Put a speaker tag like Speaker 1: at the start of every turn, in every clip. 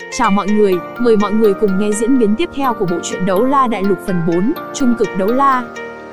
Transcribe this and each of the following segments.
Speaker 1: Chào mọi người, mời mọi người cùng nghe diễn biến tiếp theo của bộ truyện Đấu La Đại Lục phần 4, Trung cực đấu la.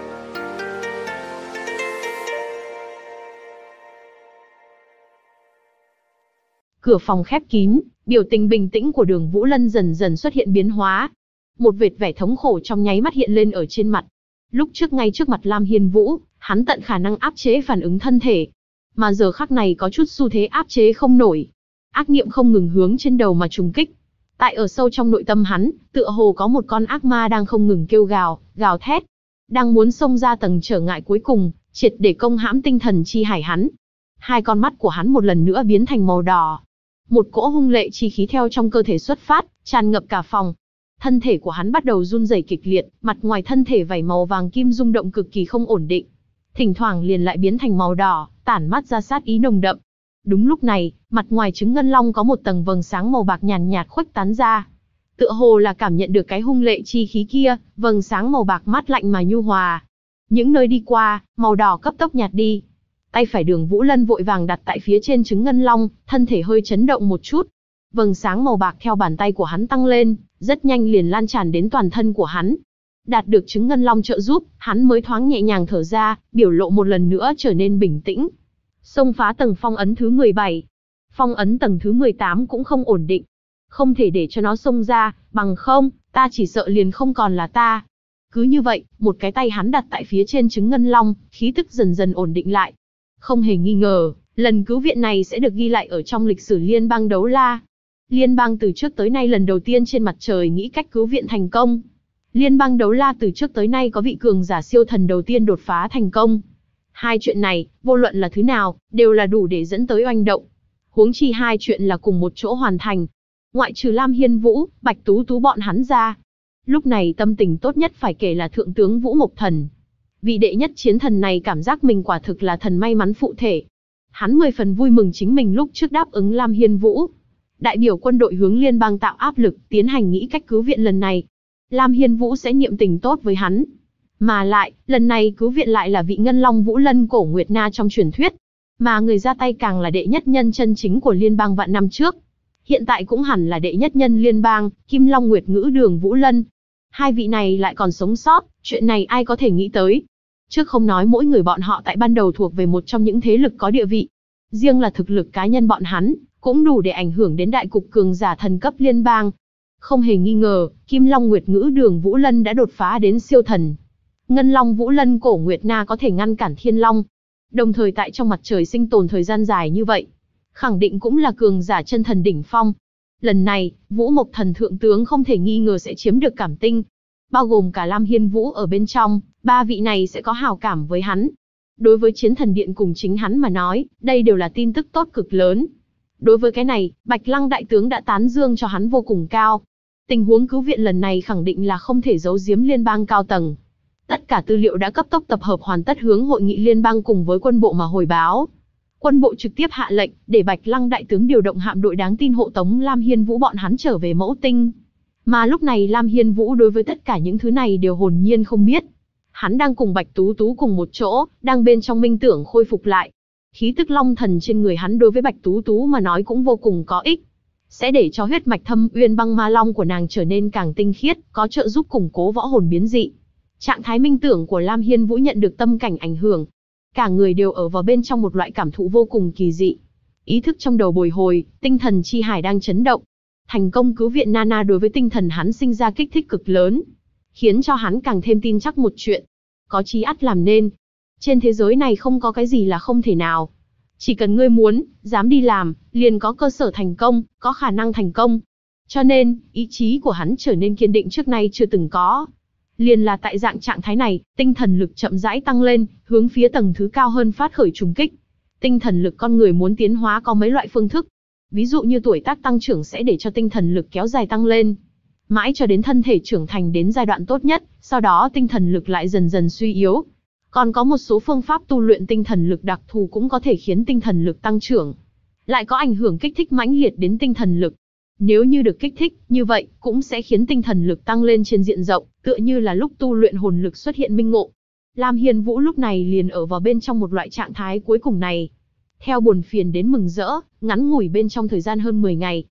Speaker 1: Cửa phòng khép kín, biểu tình bình tĩnh của Đường Vũ Lân dần dần xuất hiện biến hóa. Một vệt vẻ thống khổ trong nháy mắt hiện lên ở trên mặt. Lúc trước ngay trước mặt Lam Hiên Vũ, hắn tận khả năng áp chế phản ứng thân thể. Mà giờ khắc này có chút xu thế áp chế không nổi. Ác niệm không ngừng hướng trên đầu mà trùng kích. Tại ở sâu trong nội tâm hắn, tựa hồ có một con ác ma đang không ngừng kêu gào, gào thét. Đang muốn xông ra tầng trở ngại cuối cùng, triệt để công hãm tinh thần chi hải hắn. Hai con mắt của hắn một lần nữa biến thành màu đỏ. Một cỗ hung lệ chi khí theo trong cơ thể xuất phát, tràn ngập cả phòng. Thân thể của hắn bắt đầu run rẩy kịch liệt, mặt ngoài thân thể vảy màu vàng kim rung động cực kỳ không ổn định. Thỉnh thoảng liền lại biến thành màu đỏ, tản mắt ra sát ý nồng đậm. Đúng lúc này, mặt ngoài trứng ngân long có một tầng vầng sáng màu bạc nhàn nhạt khuếch tán ra. Tựa hồ là cảm nhận được cái hung lệ chi khí kia, vầng sáng màu bạc mát lạnh mà nhu hòa. Những nơi đi qua, màu đỏ cấp tốc nhạt đi. Tay phải Đường Vũ Lân vội vàng đặt tại phía trên trứng ngân long, thân thể hơi chấn động một chút. Vầng sáng màu bạc theo bàn tay của hắn tăng lên, rất nhanh liền lan tràn đến toàn thân của hắn. Đạt được trứng ngân long trợ giúp, hắn mới thoáng nhẹ nhàng thở ra, biểu lộ một lần nữa trở nên bình tĩnh. Xông phá tầng phong ấn thứ 17. Phong ấn tầng thứ 18 cũng không ổn định. Không thể để cho nó xông ra, bằng không, ta chỉ sợ liền không còn là ta. Cứ như vậy, một cái tay hắn đặt tại phía trên trứng ngân long, khí tức dần dần ổn định lại. Không hề nghi ngờ, lần cứu viện này sẽ được ghi lại ở trong lịch sử liên bang đấu la. Liên bang từ trước tới nay lần đầu tiên trên mặt trời nghĩ cách cứu viện thành công. Liên bang đấu la từ trước tới nay có vị cường giả siêu thần đầu tiên đột phá thành công. Hai chuyện này, vô luận là thứ nào, đều là đủ để dẫn tới oanh động. Huống chi hai chuyện là cùng một chỗ hoàn thành. Ngoại trừ Lam Hiên Vũ, Bạch Tú Tú bọn hắn ra. Lúc này tâm tình tốt nhất phải kể là Thượng tướng Vũ Mộc Thần. Vị đệ nhất chiến thần này cảm giác mình quả thực là thần may mắn phụ thể. Hắn 10 phần vui mừng chính mình lúc trước đáp ứng Lam Hiên Vũ. Đại biểu quân đội hướng liên bang tạo áp lực, tiến hành nghĩ cách cứu viện lần này. Lam Hiên Vũ sẽ niệm tình tốt với hắn. Mà lại, lần này cứu viện lại là vị Ngân Long Vũ Lân Cổ Nguyệt Na trong truyền thuyết. Mà người ra tay càng là đệ nhất nhân chân chính của liên bang vạn năm trước. Hiện tại cũng hẳn là đệ nhất nhân liên bang, Kim Long Nguyệt Ngữ Đường Vũ Lân. Hai vị này lại còn sống sót, chuyện này ai có thể nghĩ tới. Trước không nói mỗi người bọn họ tại ban đầu thuộc về một trong những thế lực có địa vị. Riêng là thực lực cá nhân bọn hắn, cũng đủ để ảnh hưởng đến đại cục cường giả thần cấp liên bang. Không hề nghi ngờ, Kim Long Nguyệt Ngữ Đường Vũ Lân đã đột phá đến siêu thần. Ngân Long Vũ Lân Cổ Nguyệt Na có thể ngăn cản Thiên Long. Đồng thời tại trong mặt trời sinh tồn thời gian dài như vậy, khẳng định cũng là cường giả chân thần đỉnh phong. Lần này, Vũ Mộc Thần thượng tướng không thể nghi ngờ sẽ chiếm được cảm tinh. Bao gồm cả Lam Hiên Vũ ở bên trong, ba vị này sẽ có hảo cảm với hắn. Đối với Chiến Thần Điện cùng chính hắn mà nói, đây đều là tin tức tốt cực lớn. Đối với cái này, Bạch Lăng đại tướng đã tán dương cho hắn vô cùng cao. Tình huống cứu viện lần này khẳng định là không thể giấu giếm liên bang cao tầng. Tất cả tư liệu đã cấp tốc tập hợp hoàn tất hướng hội nghị liên bang cùng với quân bộ mà hồi báo. Quân bộ trực tiếp hạ lệnh để Bạch Lăng đại tướng điều động hạm đội đáng tin hộ tống Lam Hiên Vũ bọn hắn trở về Mẫu Tinh. Mà lúc này Lam Hiên Vũ đối với tất cả những thứ này đều hồn nhiên không biết. Hắn đang cùng Bạch Tú Tú cùng một chỗ, đang bên trong minh tưởng khôi phục lại. Khí tức long thần trên người hắn đối với Bạch Tú Tú mà nói cũng vô cùng có ích. Sẽ để cho huyết mạch Thâm Uyên Băng Ma Long của nàng trở nên càng tinh khiết, có trợ giúp củng cố võ hồn biến dị. Trạng thái minh tưởng của Lam Hiên Vũ nhận được tâm cảnh ảnh hưởng. Cả người đều ở vào bên trong một loại cảm thụ vô cùng kỳ dị. Ý thức trong đầu bồi hồi, tinh thần chi hải đang chấn động. Thành công cứu viện Nana đối với tinh thần hắn sinh ra kích thích cực lớn. Khiến cho hắn càng thêm tin chắc một chuyện. Có chí ắt làm nên. Trên thế giới này không có cái gì là không thể nào. Chỉ cần ngươi muốn, dám đi làm, liền có cơ sở thành công, có khả năng thành công. Cho nên, ý chí của hắn trở nên kiên định trước nay chưa từng có. Liền là tại trạng thái này, tinh thần lực chậm rãi tăng lên, hướng phía tầng thứ cao hơn phát khởi trùng kích. Tinh thần lực con người muốn tiến hóa có mấy loại phương thức. Ví dụ như tuổi tác tăng trưởng sẽ để cho tinh thần lực kéo dài tăng lên. Mãi cho đến thân thể trưởng thành đến giai đoạn tốt nhất, sau đó tinh thần lực lại dần dần suy yếu. Còn có một số phương pháp tu luyện tinh thần lực đặc thù cũng có thể khiến tinh thần lực tăng trưởng. Lại có ảnh hưởng kích thích mãnh liệt đến tinh thần lực. Nếu như được kích thích, như vậy, cũng sẽ khiến tinh thần lực tăng lên trên diện rộng, tựa như là lúc tu luyện hồn lực xuất hiện minh ngộ. Lam Hiên Vũ lúc này liền ở vào bên trong một loại trạng thái cuối cùng này. Theo buồn phiền đến mừng rỡ, ngắn ngủi bên trong thời gian hơn 10 ngày.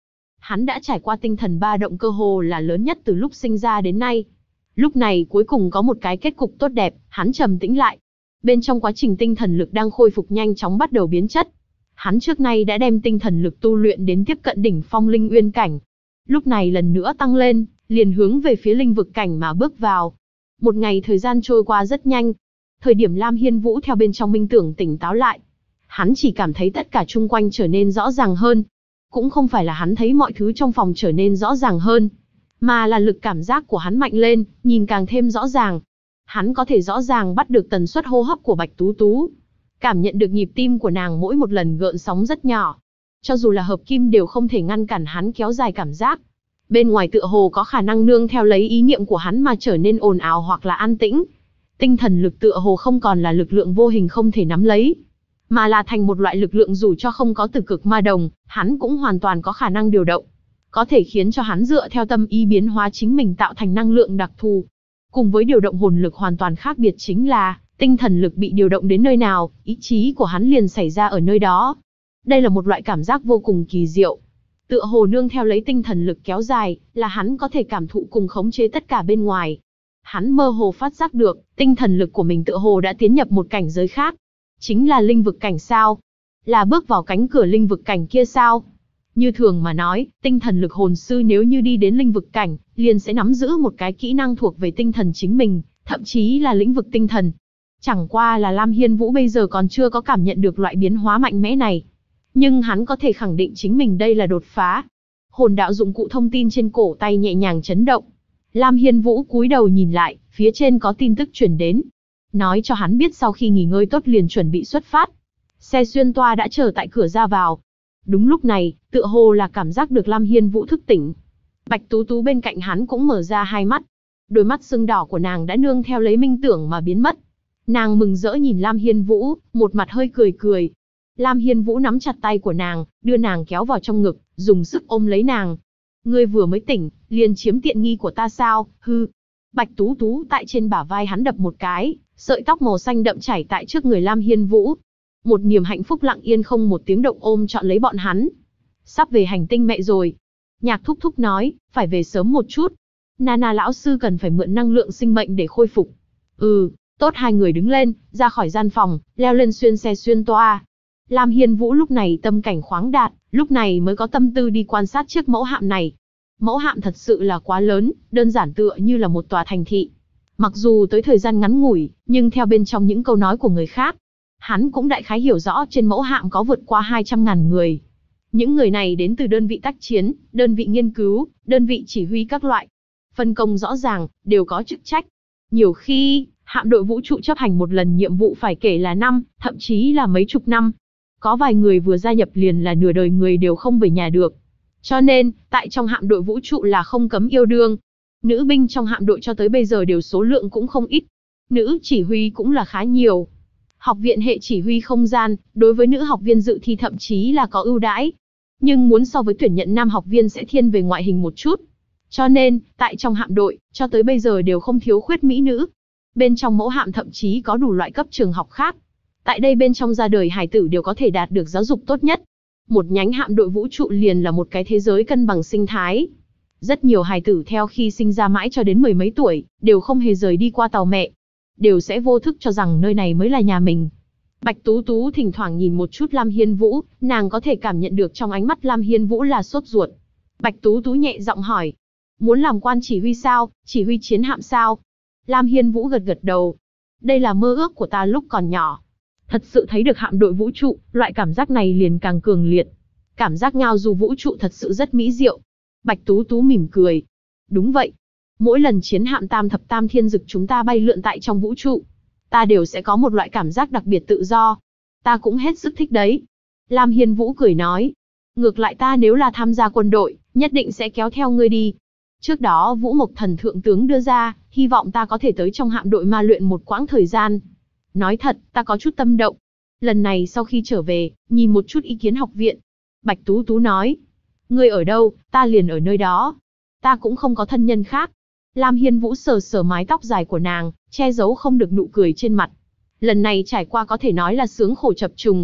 Speaker 1: Hắn đã trải qua tinh thần ba động cơ hồ là lớn nhất từ lúc sinh ra đến nay. Lúc này cuối cùng có một cái kết cục tốt đẹp, hắn trầm tĩnh lại. Bên trong quá trình tinh thần lực đang khôi phục nhanh chóng bắt đầu biến chất. Hắn trước nay đã đem tinh thần lực tu luyện đến tiếp cận đỉnh phong linh uyên cảnh. Lúc này lần nữa tăng lên, liền hướng về phía linh vực cảnh mà bước vào. Một ngày thời gian trôi qua rất nhanh. Thời điểm Lam Hiên Vũ theo bên trong minh tưởng tỉnh táo lại. Hắn chỉ cảm thấy tất cả chung quanh trở nên rõ ràng hơn. Cũng không phải là hắn thấy mọi thứ trong phòng trở nên rõ ràng hơn, mà là lực cảm giác của hắn mạnh lên, nhìn càng thêm rõ ràng. Hắn có thể rõ ràng bắt được tần suất hô hấp của Bạch Tú Tú. Cảm nhận được nhịp tim của nàng mỗi một lần gợn sóng rất nhỏ. Cho dù là hợp kim đều không thể ngăn cản hắn kéo dài cảm giác. Bên ngoài tựa hồ có khả năng nương theo lấy ý niệm của hắn mà trở nên ồn ào hoặc là an tĩnh. Tinh thần lực tựa hồ không còn là lực lượng vô hình không thể nắm lấy, mà là thành một loại lực lượng dù cho không có từ cực ma đồng, hắn cũng hoàn toàn có khả năng điều động. Có thể khiến cho hắn dựa theo tâm ý biến hóa chính mình tạo thành năng lượng đặc thù. Cùng với điều động hồn lực hoàn toàn khác biệt chính là, tinh thần lực bị điều động đến nơi nào, ý chí của hắn liền xảy ra ở nơi đó. Đây là một loại cảm giác vô cùng kỳ diệu. Tựa hồ nương theo lấy tinh thần lực kéo dài, là hắn có thể cảm thụ cùng khống chế tất cả bên ngoài. Hắn mơ hồ phát giác được, tinh thần lực của mình tựa hồ đã tiến nhập một cảnh giới khác. Chính là linh vực cảnh sao? Là bước vào cánh cửa linh vực cảnh kia sao? Như thường mà nói, tinh thần lực hồn sư nếu như đi đến linh vực cảnh, liền sẽ nắm giữ một cái kỹ năng thuộc về tinh thần chính mình, thậm chí là lĩnh vực tinh thần. Chẳng qua là Lam Hiên Vũ bây giờ còn chưa có cảm nhận được loại biến hóa mạnh mẽ này. Nhưng hắn có thể khẳng định chính mình đây là đột phá. Hồn đạo dụng cụ thông tin trên cổ tay nhẹ nhàng chấn động. Lam Hiên Vũ cúi đầu nhìn lại, phía trên có tin tức truyền đến. Nói cho hắn biết sau khi nghỉ ngơi tốt liền chuẩn bị xuất phát. Xe xuyên toa đã chờ tại cửa ra vào. Đúng lúc này, tựa hồ là cảm giác được Lam Hiên Vũ thức tỉnh. Bạch Tú Tú bên cạnh hắn cũng mở ra hai mắt. Đôi mắt sưng đỏ của nàng đã nương theo lấy minh tưởng mà biến mất. Nàng mừng rỡ nhìn Lam Hiên Vũ, một mặt hơi cười cười. Lam Hiên Vũ nắm chặt tay của nàng, đưa nàng kéo vào trong ngực, dùng sức ôm lấy nàng. Ngươi vừa mới tỉnh, liền chiếm tiện nghi của ta sao, hư. Bạch Tú Tú tại trên bả vai hắn đập một cái, sợi tóc màu xanh đậm chảy tại trước người Lam Hiên Vũ. Một niềm hạnh phúc lặng yên không một tiếng động ôm trọn lấy bọn hắn. Sắp về hành tinh mẹ rồi. Nhạc Thúc Thúc nói, phải về sớm một chút. Nana lão sư cần phải mượn năng lượng sinh mệnh để khôi phục. Tốt, hai người đứng lên, ra khỏi gian phòng, leo lên xuyên xe xuyên toa. Lam Hiên Vũ lúc này tâm cảnh khoáng đạt, lúc này mới có tâm tư đi quan sát chiếc mẫu hạm này. Mẫu hạm thật sự là quá lớn, đơn giản tựa như là một tòa thành thị. Mặc dù tới thời gian ngắn ngủi, nhưng theo bên trong những câu nói của người khác, hắn cũng đại khái hiểu rõ trên mẫu hạm có vượt qua 200.000 người. Những người này đến từ đơn vị tác chiến, đơn vị nghiên cứu, đơn vị chỉ huy các loại. Phân công rõ ràng, đều có chức trách. Nhiều khi, hạm đội vũ trụ chấp hành một lần nhiệm vụ phải kể là năm, thậm chí là mấy chục năm. Có vài người vừa gia nhập liền là nửa đời người đều không về nhà được. Cho nên, tại trong hạm đội vũ trụ là không cấm yêu đương. Nữ binh trong hạm đội cho tới bây giờ đều số lượng cũng không ít. Nữ chỉ huy cũng là khá nhiều. Học viện hệ chỉ huy không gian, đối với nữ học viên dự thi thậm chí là có ưu đãi. Nhưng muốn so với tuyển nhận nam học viên sẽ thiên về ngoại hình một chút. Cho nên, tại trong hạm đội, cho tới bây giờ đều không thiếu khuyết mỹ nữ. Bên trong mẫu hạm thậm chí có đủ loại cấp trường học khác. Tại đây bên trong ra đời hải tử đều có thể đạt được giáo dục tốt nhất. Một nhánh hạm đội vũ trụ liền là một cái thế giới cân bằng sinh thái. Rất nhiều hài tử theo khi sinh ra mãi cho đến mười mấy tuổi, đều không hề rời đi qua tàu mẹ. Đều sẽ vô thức cho rằng nơi này mới là nhà mình. Bạch Tú Tú thỉnh thoảng nhìn một chút Lam Hiên Vũ, nàng có thể cảm nhận được trong ánh mắt Lam Hiên Vũ là sốt ruột. Bạch Tú Tú nhẹ giọng hỏi, muốn làm quan chỉ huy sao, chỉ huy chiến hạm sao? Lam Hiên Vũ gật gật đầu. Đây là mơ ước của ta lúc còn nhỏ. Thật sự thấy được hạm đội vũ trụ, loại cảm giác này liền càng cường liệt. Cảm giác ngao du vũ trụ thật sự rất mỹ diệu. Bạch Tú Tú mỉm cười. Đúng vậy. Mỗi lần chiến hạm tam thập tam thiên dực chúng ta bay lượn tại trong vũ trụ, ta đều sẽ có một loại cảm giác đặc biệt tự do. Ta cũng hết sức thích đấy. Lam Hiên Vũ cười nói. Ngược lại ta nếu là tham gia quân đội, nhất định sẽ kéo theo ngươi đi. Trước đó Vũ Mộc Thần Thượng Tướng đưa ra, hy vọng ta có thể tới trong hạm đội ma luyện một quãng thời gian. Nói thật, ta có chút tâm động. Lần này sau khi trở về, nhìn một chút ý kiến học viện. Bạch Tú Tú nói. Ngươi ở đâu, ta liền ở nơi đó. Ta cũng không có thân nhân khác. Lam Hiên Vũ sờ sờ mái tóc dài của nàng, che giấu không được nụ cười trên mặt. Lần này trải qua có thể nói là sướng khổ chập trùng.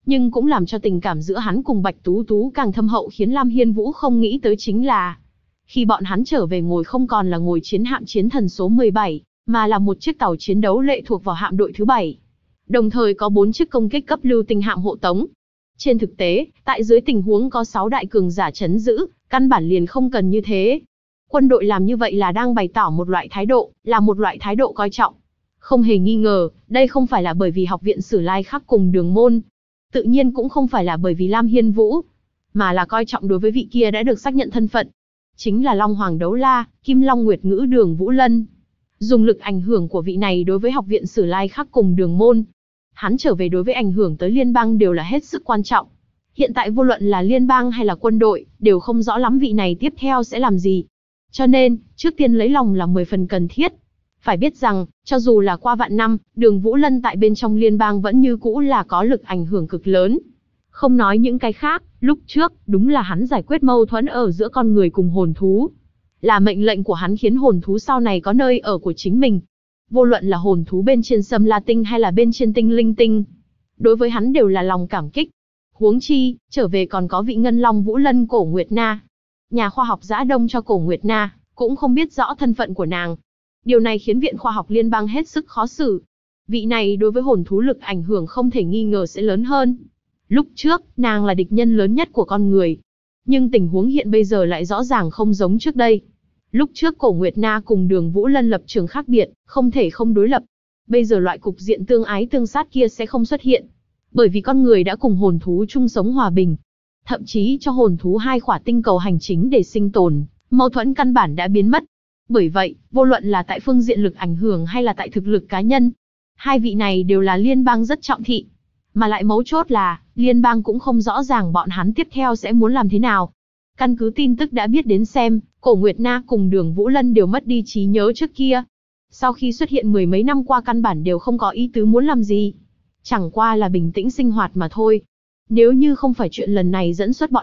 Speaker 1: Nhưng cũng làm cho tình cảm giữa hắn cùng Bạch Tú Tú càng thâm hậu, khiến Lam Hiên Vũ không nghĩ tới chính là khi bọn hắn trở về ngồi không còn là ngồi chiến hạm chiến thần số 17, mà là một chiếc tàu chiến đấu lệ thuộc vào hạm đội thứ 7. Đồng thời có 4 chiếc công kích cấp lưu tinh hạm hộ tống. Trên thực tế, tại dưới tình huống có 6 đại cường giả trấn giữ, căn bản liền không cần như thế. Quân đội làm như vậy là đang bày tỏ một loại thái độ, là một loại thái độ coi trọng. Không hề nghi ngờ, đây không phải là bởi vì Học viện Sử Lai Khắc cùng Đường Môn. Tự nhiên cũng không phải là bởi vì Lam Hiên Vũ, mà là coi trọng đối với vị kia đã được xác nhận thân phận. Chính là Long Hoàng Đấu La, Kim Long Nguyệt Ngữ Đường Vũ Lân. Dùng lực ảnh hưởng của vị này đối với Học viện Sử Lai Khắc cùng Đường Môn, hắn trở về đối với ảnh hưởng tới liên bang đều là hết sức quan trọng. Hiện tại vô luận là liên bang hay là quân đội, đều không rõ lắm vị này tiếp theo sẽ làm gì. Cho nên, trước tiên lấy lòng là 10 phần cần thiết. Phải biết rằng, cho dù là qua vạn năm, Đường Vũ Lân tại bên trong liên bang vẫn như cũ là có lực ảnh hưởng cực lớn. Không nói những cái khác, lúc trước, đúng là hắn giải quyết mâu thuẫn ở giữa con người cùng hồn thú. Là mệnh lệnh của hắn khiến hồn thú sau này có nơi ở của chính mình. Vô luận là hồn thú bên trên Sâm La Tinh hay là bên trên Tinh Linh Tinh, đối với hắn đều là lòng cảm kích. Huống chi, trở về còn có vị Ngân Long Vũ Lân Cổ Nguyệt Na. Nhà khoa học Dã Đông cho Cổ Nguyệt Na, cũng không biết rõ thân phận của nàng. Điều này khiến Viện Khoa học Liên bang hết sức khó xử. Vị này đối với hồn thú lực ảnh hưởng không thể nghi ngờ sẽ lớn hơn. Lúc trước, nàng là địch nhân lớn nhất của con người. Nhưng tình huống hiện bây giờ lại rõ ràng không giống trước đây. Lúc trước Cổ Nguyệt Na cùng Đường Vũ Lân lập trường khác biệt, không thể không đối lập. Bây giờ loại cục diện tương ái tương sát kia sẽ không xuất hiện. Bởi vì con người đã cùng hồn thú chung sống hòa bình. Thậm chí cho hồn thú 2 khỏa tinh cầu hành chính để sinh tồn, mâu thuẫn căn bản đã biến mất. Bởi vậy, vô luận là tại phương diện lực ảnh hưởng hay là tại thực lực cá nhân, hai vị này đều là liên bang rất trọng thị. Mà lại mấu chốt là, liên bang cũng không rõ ràng bọn hắn tiếp theo sẽ muốn làm thế nào. Căn cứ tin tức đã biết đến xem, Cổ Nguyệt Na cùng Đường Vũ Lân đều mất đi trí nhớ trước kia. Sau khi xuất hiện 10 mấy năm qua căn bản đều không có ý tứ muốn làm gì. Chẳng qua là bình tĩnh sinh hoạt mà thôi. Nếu như không phải chuyện lần này dẫn xuất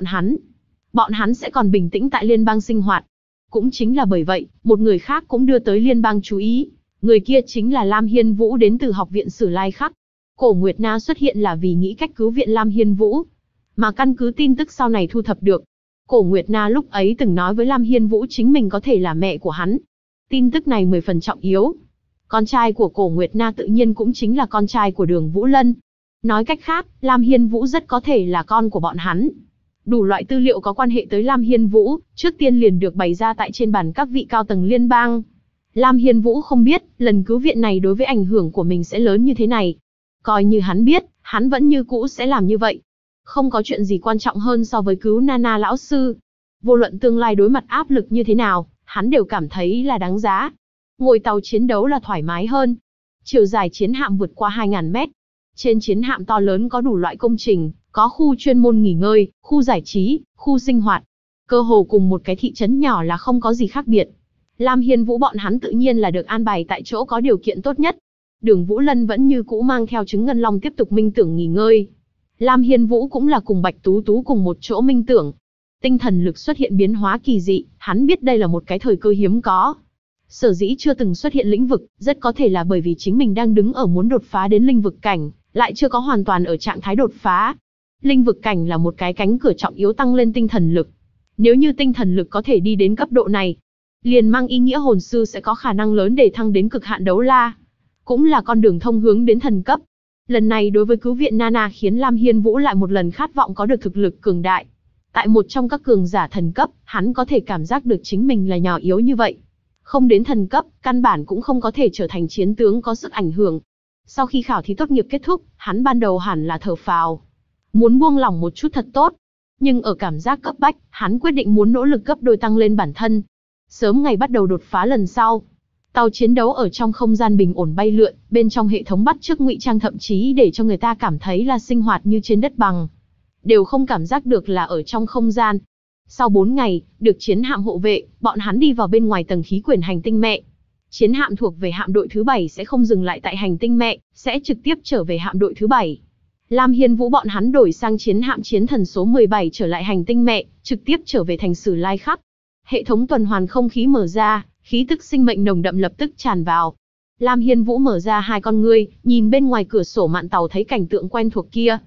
Speaker 1: bọn hắn sẽ còn bình tĩnh tại liên bang sinh hoạt. Cũng chính là bởi vậy, một người khác cũng đưa tới liên bang chú ý. Người kia chính là Lam Hiên Vũ đến từ Học viện Sử Lai Khắc. Cổ Nguyệt Na xuất hiện là vì nghĩ cách cứu viện Lam Hiên Vũ. Mà căn cứ tin tức sau này thu thập được, Cổ Nguyệt Na lúc ấy từng nói với Lam Hiên Vũ chính mình có thể là mẹ của hắn. Tin tức này 10 phần trọng yếu. Con trai của Cổ Nguyệt Na tự nhiên cũng chính là con trai của Đường Vũ Lân. Nói cách khác, Lam Hiên Vũ rất có thể là con của bọn hắn. Đủ loại tư liệu có quan hệ tới Lam Hiên Vũ, trước tiên liền được bày ra tại trên bàn các vị cao tầng liên bang. Lam Hiên Vũ không biết, lần cứu viện này đối với ảnh hưởng của mình sẽ lớn như thế này. Coi như hắn biết, hắn vẫn như cũ sẽ làm như vậy. Không có chuyện gì quan trọng hơn so với cứu Nana lão sư. Vô luận tương lai đối mặt áp lực như thế nào, hắn đều cảm thấy là đáng giá. Ngồi tàu chiến đấu là thoải mái hơn. Chiều dài chiến hạm vượt qua 2.000 mét. Trên chiến hạm to lớn có đủ loại công trình, có khu chuyên môn nghỉ ngơi, khu giải trí, khu sinh hoạt. Cơ hồ cùng một cái thị trấn nhỏ là không có gì khác biệt. Lam Hiên Vũ bọn hắn tự nhiên là được an bài tại chỗ có điều kiện tốt nhất. Đường Vũ Lân vẫn như cũ mang theo trứng ngân long tiếp tục minh tưởng nghỉ ngơi. Lam Hiên Vũ cũng là cùng Bạch Tú Tú cùng một chỗ minh tưởng. Tinh thần lực xuất hiện biến hóa kỳ dị, hắn biết đây là một cái thời cơ hiếm có. Sở dĩ chưa từng xuất hiện lĩnh vực, rất có thể là bởi vì chính mình đang đứng ở muốn đột phá đến linh vực cảnh, lại chưa có hoàn toàn ở trạng thái đột phá. Linh vực cảnh là một cái cánh cửa trọng yếu tăng lên tinh thần lực. Nếu như tinh thần lực có thể đi đến cấp độ này, liền mang ý nghĩa hồn sư sẽ có khả năng lớn để thăng đến cực hạn đấu la. Cũng là con đường thông hướng đến thần cấp. Lần này đối với cứu viện Nana khiến Lam Hiên Vũ lại một lần khát vọng có được thực lực cường đại. Tại một trong các cường giả thần cấp, hắn có thể cảm giác được chính mình là nhỏ yếu như vậy. Không đến thần cấp, căn bản cũng không có thể trở thành chiến tướng có sức ảnh hưởng. Sau khi khảo thí tốt nghiệp kết thúc, hắn ban đầu hẳn là thở phào. Muốn buông lỏng một chút thật tốt. Nhưng ở cảm giác cấp bách, hắn quyết định muốn nỗ lực gấp đôi tăng lên bản thân. Sớm ngày bắt đầu đột phá lần sau. Tàu chiến đấu ở trong không gian bình ổn bay lượn, bên trong hệ thống bắt chước ngụy trang thậm chí để cho người ta cảm thấy là sinh hoạt như trên đất bằng. Đều không cảm giác được là ở trong không gian. Sau 4 ngày, được chiến hạm hộ vệ, bọn hắn đi vào bên ngoài tầng khí quyển hành tinh mẹ. Chiến hạm thuộc về hạm đội thứ 7 sẽ không dừng lại tại hành tinh mẹ, sẽ trực tiếp trở về hạm đội thứ 7. Lam Hiên Vũ bọn hắn đổi sang chiến hạm chiến thần số 17 trở lại hành tinh mẹ, trực tiếp trở về thành Sử Lai Khắc. Hệ thống tuần hoàn không khí mở ra, khí tức sinh mệnh nồng đậm lập tức tràn vào. Lam Hiên Vũ mở ra hai con ngươi, nhìn bên ngoài cửa sổ mạn tàu thấy cảnh tượng quen thuộc kia.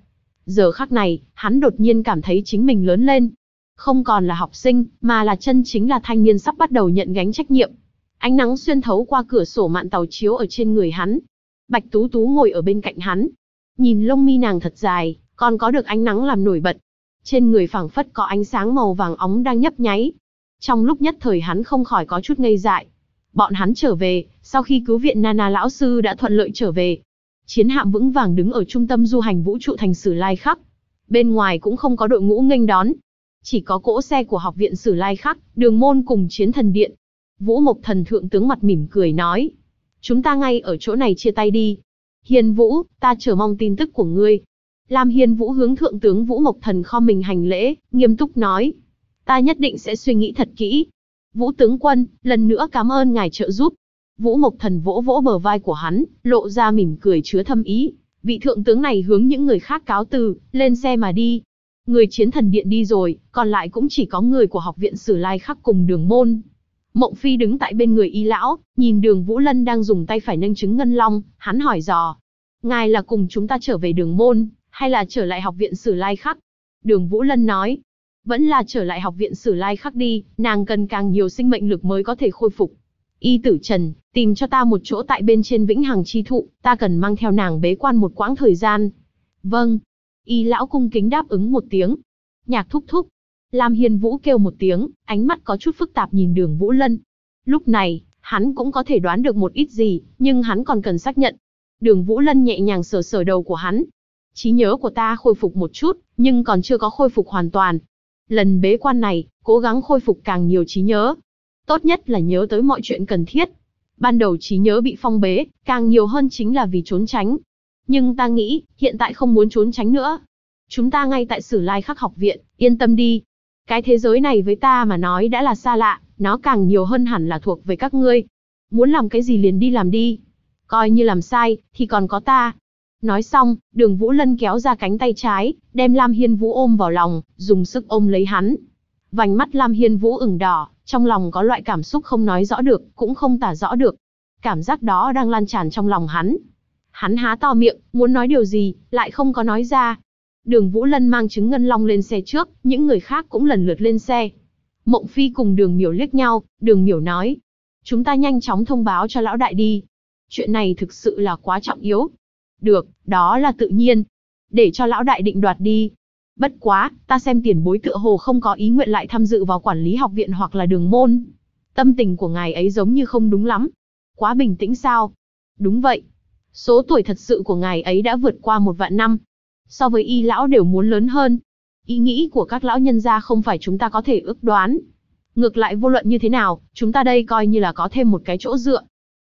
Speaker 1: Giờ khắc này, hắn đột nhiên cảm thấy chính mình lớn lên. Không còn là học sinh, mà là chân chính là thanh niên sắp bắt đầu nhận gánh trách nhiệm. Ánh nắng xuyên thấu qua cửa sổ mạn tàu chiếu ở trên người hắn. Bạch Tú Tú ngồi ở bên cạnh hắn. Nhìn lông mi nàng thật dài, còn có được ánh nắng làm nổi bật. Trên người phảng phất có ánh sáng màu vàng óng đang nhấp nháy. Trong lúc nhất thời hắn không khỏi có chút ngây dại. Bọn hắn trở về, sau khi cứu viện Nana lão sư đã thuận lợi trở về. Chiến hạm vững vàng đứng ở trung tâm du hành vũ trụ thành Sử Lai Khắc. Bên ngoài cũng không có đội ngũ nghênh đón. Chỉ có cỗ xe của học viện Sử Lai Khắc, Đường Môn cùng Chiến Thần Điện. Vũ Mộc Thần thượng tướng mặt mỉm cười nói. Chúng ta ngay ở chỗ này chia tay đi. Hiên Vũ, ta chờ mong tin tức của ngươi. Lam Hiên Vũ hướng thượng tướng Vũ Mộc Thần khom mình hành lễ, nghiêm túc nói. Ta nhất định sẽ suy nghĩ thật kỹ. Vũ tướng quân, lần nữa cảm ơn ngài trợ giúp. Vũ Mộc Thần vỗ vỗ bờ vai của hắn, lộ ra mỉm cười chứa thâm ý. Vị thượng tướng này hướng những người khác cáo từ, lên xe mà đi. Người Chiến Thần Điện đi rồi, còn lại cũng chỉ có người của học viện Sử Lai Khắc cùng Đường Môn. Mộng Phi đứng tại bên người Y lão, nhìn Đường Vũ Lân đang dùng tay phải nâng trứng ngân long, hắn hỏi dò. Ngài là cùng chúng ta trở về Đường Môn, hay là trở lại học viện Sử Lai Khắc? Đường Vũ Lân nói. Vẫn là trở lại học viện Sử Lai Khắc đi, nàng cần càng nhiều sinh mệnh lực mới có thể khôi phục. Y Tử Trần, tìm cho ta một chỗ tại bên trên Vĩnh Hằng Chi Thụ, ta cần mang theo nàng bế quan một quãng thời gian. Vâng. Y lão cung kính đáp ứng một tiếng. Nhạc thúc thúc. Lam Hiên Vũ kêu một tiếng, ánh mắt có chút phức tạp nhìn Đường Vũ Lân. Lúc này, hắn cũng có thể đoán được một ít gì, nhưng hắn còn cần xác nhận. Đường Vũ Lân nhẹ nhàng sờ sờ đầu của hắn. Trí nhớ của ta khôi phục một chút, nhưng còn chưa có khôi phục hoàn toàn. Lần bế quan này, cố gắng khôi phục càng nhiều trí nhớ. Tốt nhất là nhớ tới mọi chuyện cần thiết. Ban đầu trí nhớ bị phong bế, càng nhiều hơn chính là vì trốn tránh. Nhưng ta nghĩ, hiện tại không muốn trốn tránh nữa. Chúng ta ngay tại Sử Lai Khắc học viện, yên tâm đi. Cái thế giới này với ta mà nói đã là xa lạ, nó càng nhiều hơn hẳn là thuộc về các ngươi. Muốn làm cái gì liền đi làm đi. Coi như làm sai, thì còn có ta. Nói xong, Đường Vũ Lân kéo ra cánh tay trái, đem Lam Hiên Vũ ôm vào lòng, dùng sức ôm lấy hắn. Vành mắt Lam Hiên Vũ ửng đỏ, trong lòng có loại cảm xúc không nói rõ được, cũng không tả rõ được. Cảm giác đó đang lan tràn trong lòng hắn. Hắn há to miệng, muốn nói điều gì, lại không có nói ra. Đường Vũ Lân mang trứng ngân long lên xe trước, những người khác cũng lần lượt lên xe. Mộng Phi cùng Đường Miểu liếc nhau, Đường Miểu nói. Chúng ta nhanh chóng thông báo cho lão đại đi. Chuyện này thực sự là quá trọng yếu. Được, đó là tự nhiên. Để cho lão đại định đoạt đi. Bất quá, ta xem tiền bối tựa hồ không có ý nguyện lại tham dự vào quản lý học viện hoặc là Đường Môn. Tâm tình của ngài ấy giống như không đúng lắm. Quá bình tĩnh sao? Đúng vậy. Số tuổi thật sự của ngài ấy đã vượt qua 1 vạn năm. So với Y lão đều muốn lớn hơn. Ý nghĩ của các lão nhân gia không phải chúng ta có thể ước đoán. Ngược lại vô luận như thế nào, chúng ta đây coi như là có thêm một cái chỗ dựa.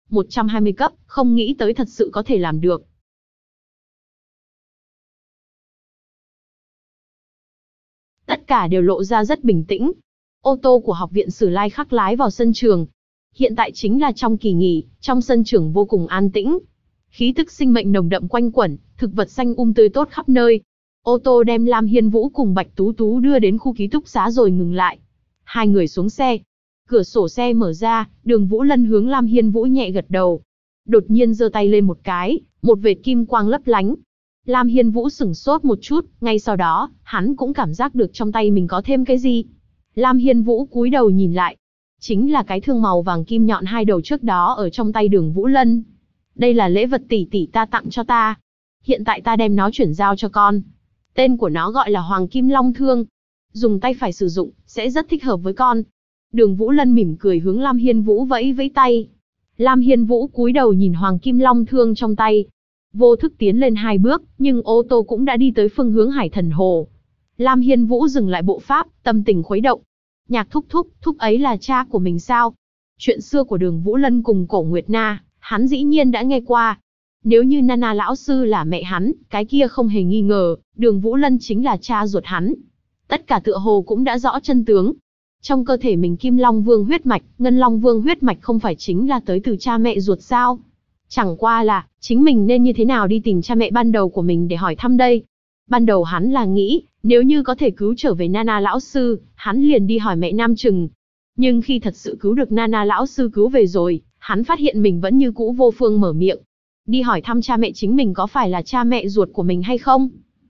Speaker 1: 120 cấp, không nghĩ tới thật sự có thể làm được. Tất cả đều lộ ra rất bình tĩnh. Ô tô của học viện Sử Lai Khắc lái vào sân trường. Hiện tại chính là trong kỳ nghỉ, trong sân trường vô cùng an tĩnh. Khí tức sinh mệnh nồng đậm quanh quẩn, thực vật xanh tươi tốt khắp nơi. Ô tô đem Lam Hiên Vũ cùng Bạch Tú Tú đưa đến khu ký túc xá rồi ngừng lại. Hai người xuống xe. Cửa sổ xe mở ra, Đường Vũ Lân hướng Lam Hiên Vũ nhẹ gật đầu. Đột nhiên giơ tay lên một cái, một vệt kim quang lấp lánh. Lam Hiên Vũ sửng sốt một chút, ngay sau đó, hắn cũng cảm giác được trong tay mình có thêm cái gì. Lam Hiên Vũ cúi đầu nhìn lại. Chính là cái thương màu vàng kim nhọn 2 đầu trước đó ở trong tay Đường Vũ Lân. Đây là lễ vật tỷ tỷ ta tặng cho ta. Hiện tại ta đem nó chuyển giao cho con. Tên của nó gọi là Hoàng Kim Long Thương. Dùng tay phải sử dụng, sẽ rất thích hợp với con. Đường Vũ Lân mỉm cười hướng Lam Hiên Vũ vẫy vẫy tay. Lam Hiên Vũ cúi đầu nhìn Hoàng Kim Long Thương trong tay. Vô thức tiến lên 2 bước, nhưng ô tô cũng đã đi tới phương hướng Hải Thần Hồ. Lam Hiên Vũ dừng lại bộ pháp, tâm tình khuấy động. Nhạc thúc thúc, thúc ấy là cha của mình sao? Chuyện xưa của Đường Vũ Lân cùng Cổ Nguyệt Na, hắn dĩ nhiên đã nghe qua. Nếu như Nana lão sư là mẹ hắn, cái kia không hề nghi ngờ, Đường Vũ Lân chính là cha ruột hắn. Tất cả tựa hồ cũng đã rõ chân tướng. Trong cơ thể mình Kim Long Vương huyết mạch, Ngân Long Vương huyết mạch không phải chính là tới từ cha mẹ ruột sao? Chẳng qua là, chính mình nên như thế nào đi tìm cha mẹ ban đầu của mình để hỏi thăm đây? Ban đầu hắn là nghĩ, nếu như có thể cứu trở về Nana lão sư, hắn liền đi hỏi mẹ Nam Trừng. Nhưng khi thật sự cứu được Nana lão sư cứu về rồi, hắn phát hiện mình vẫn như cũ vô phương mở miệng. Đi hỏi thăm cha mẹ chính mình có phải là cha mẹ ruột của mình hay không?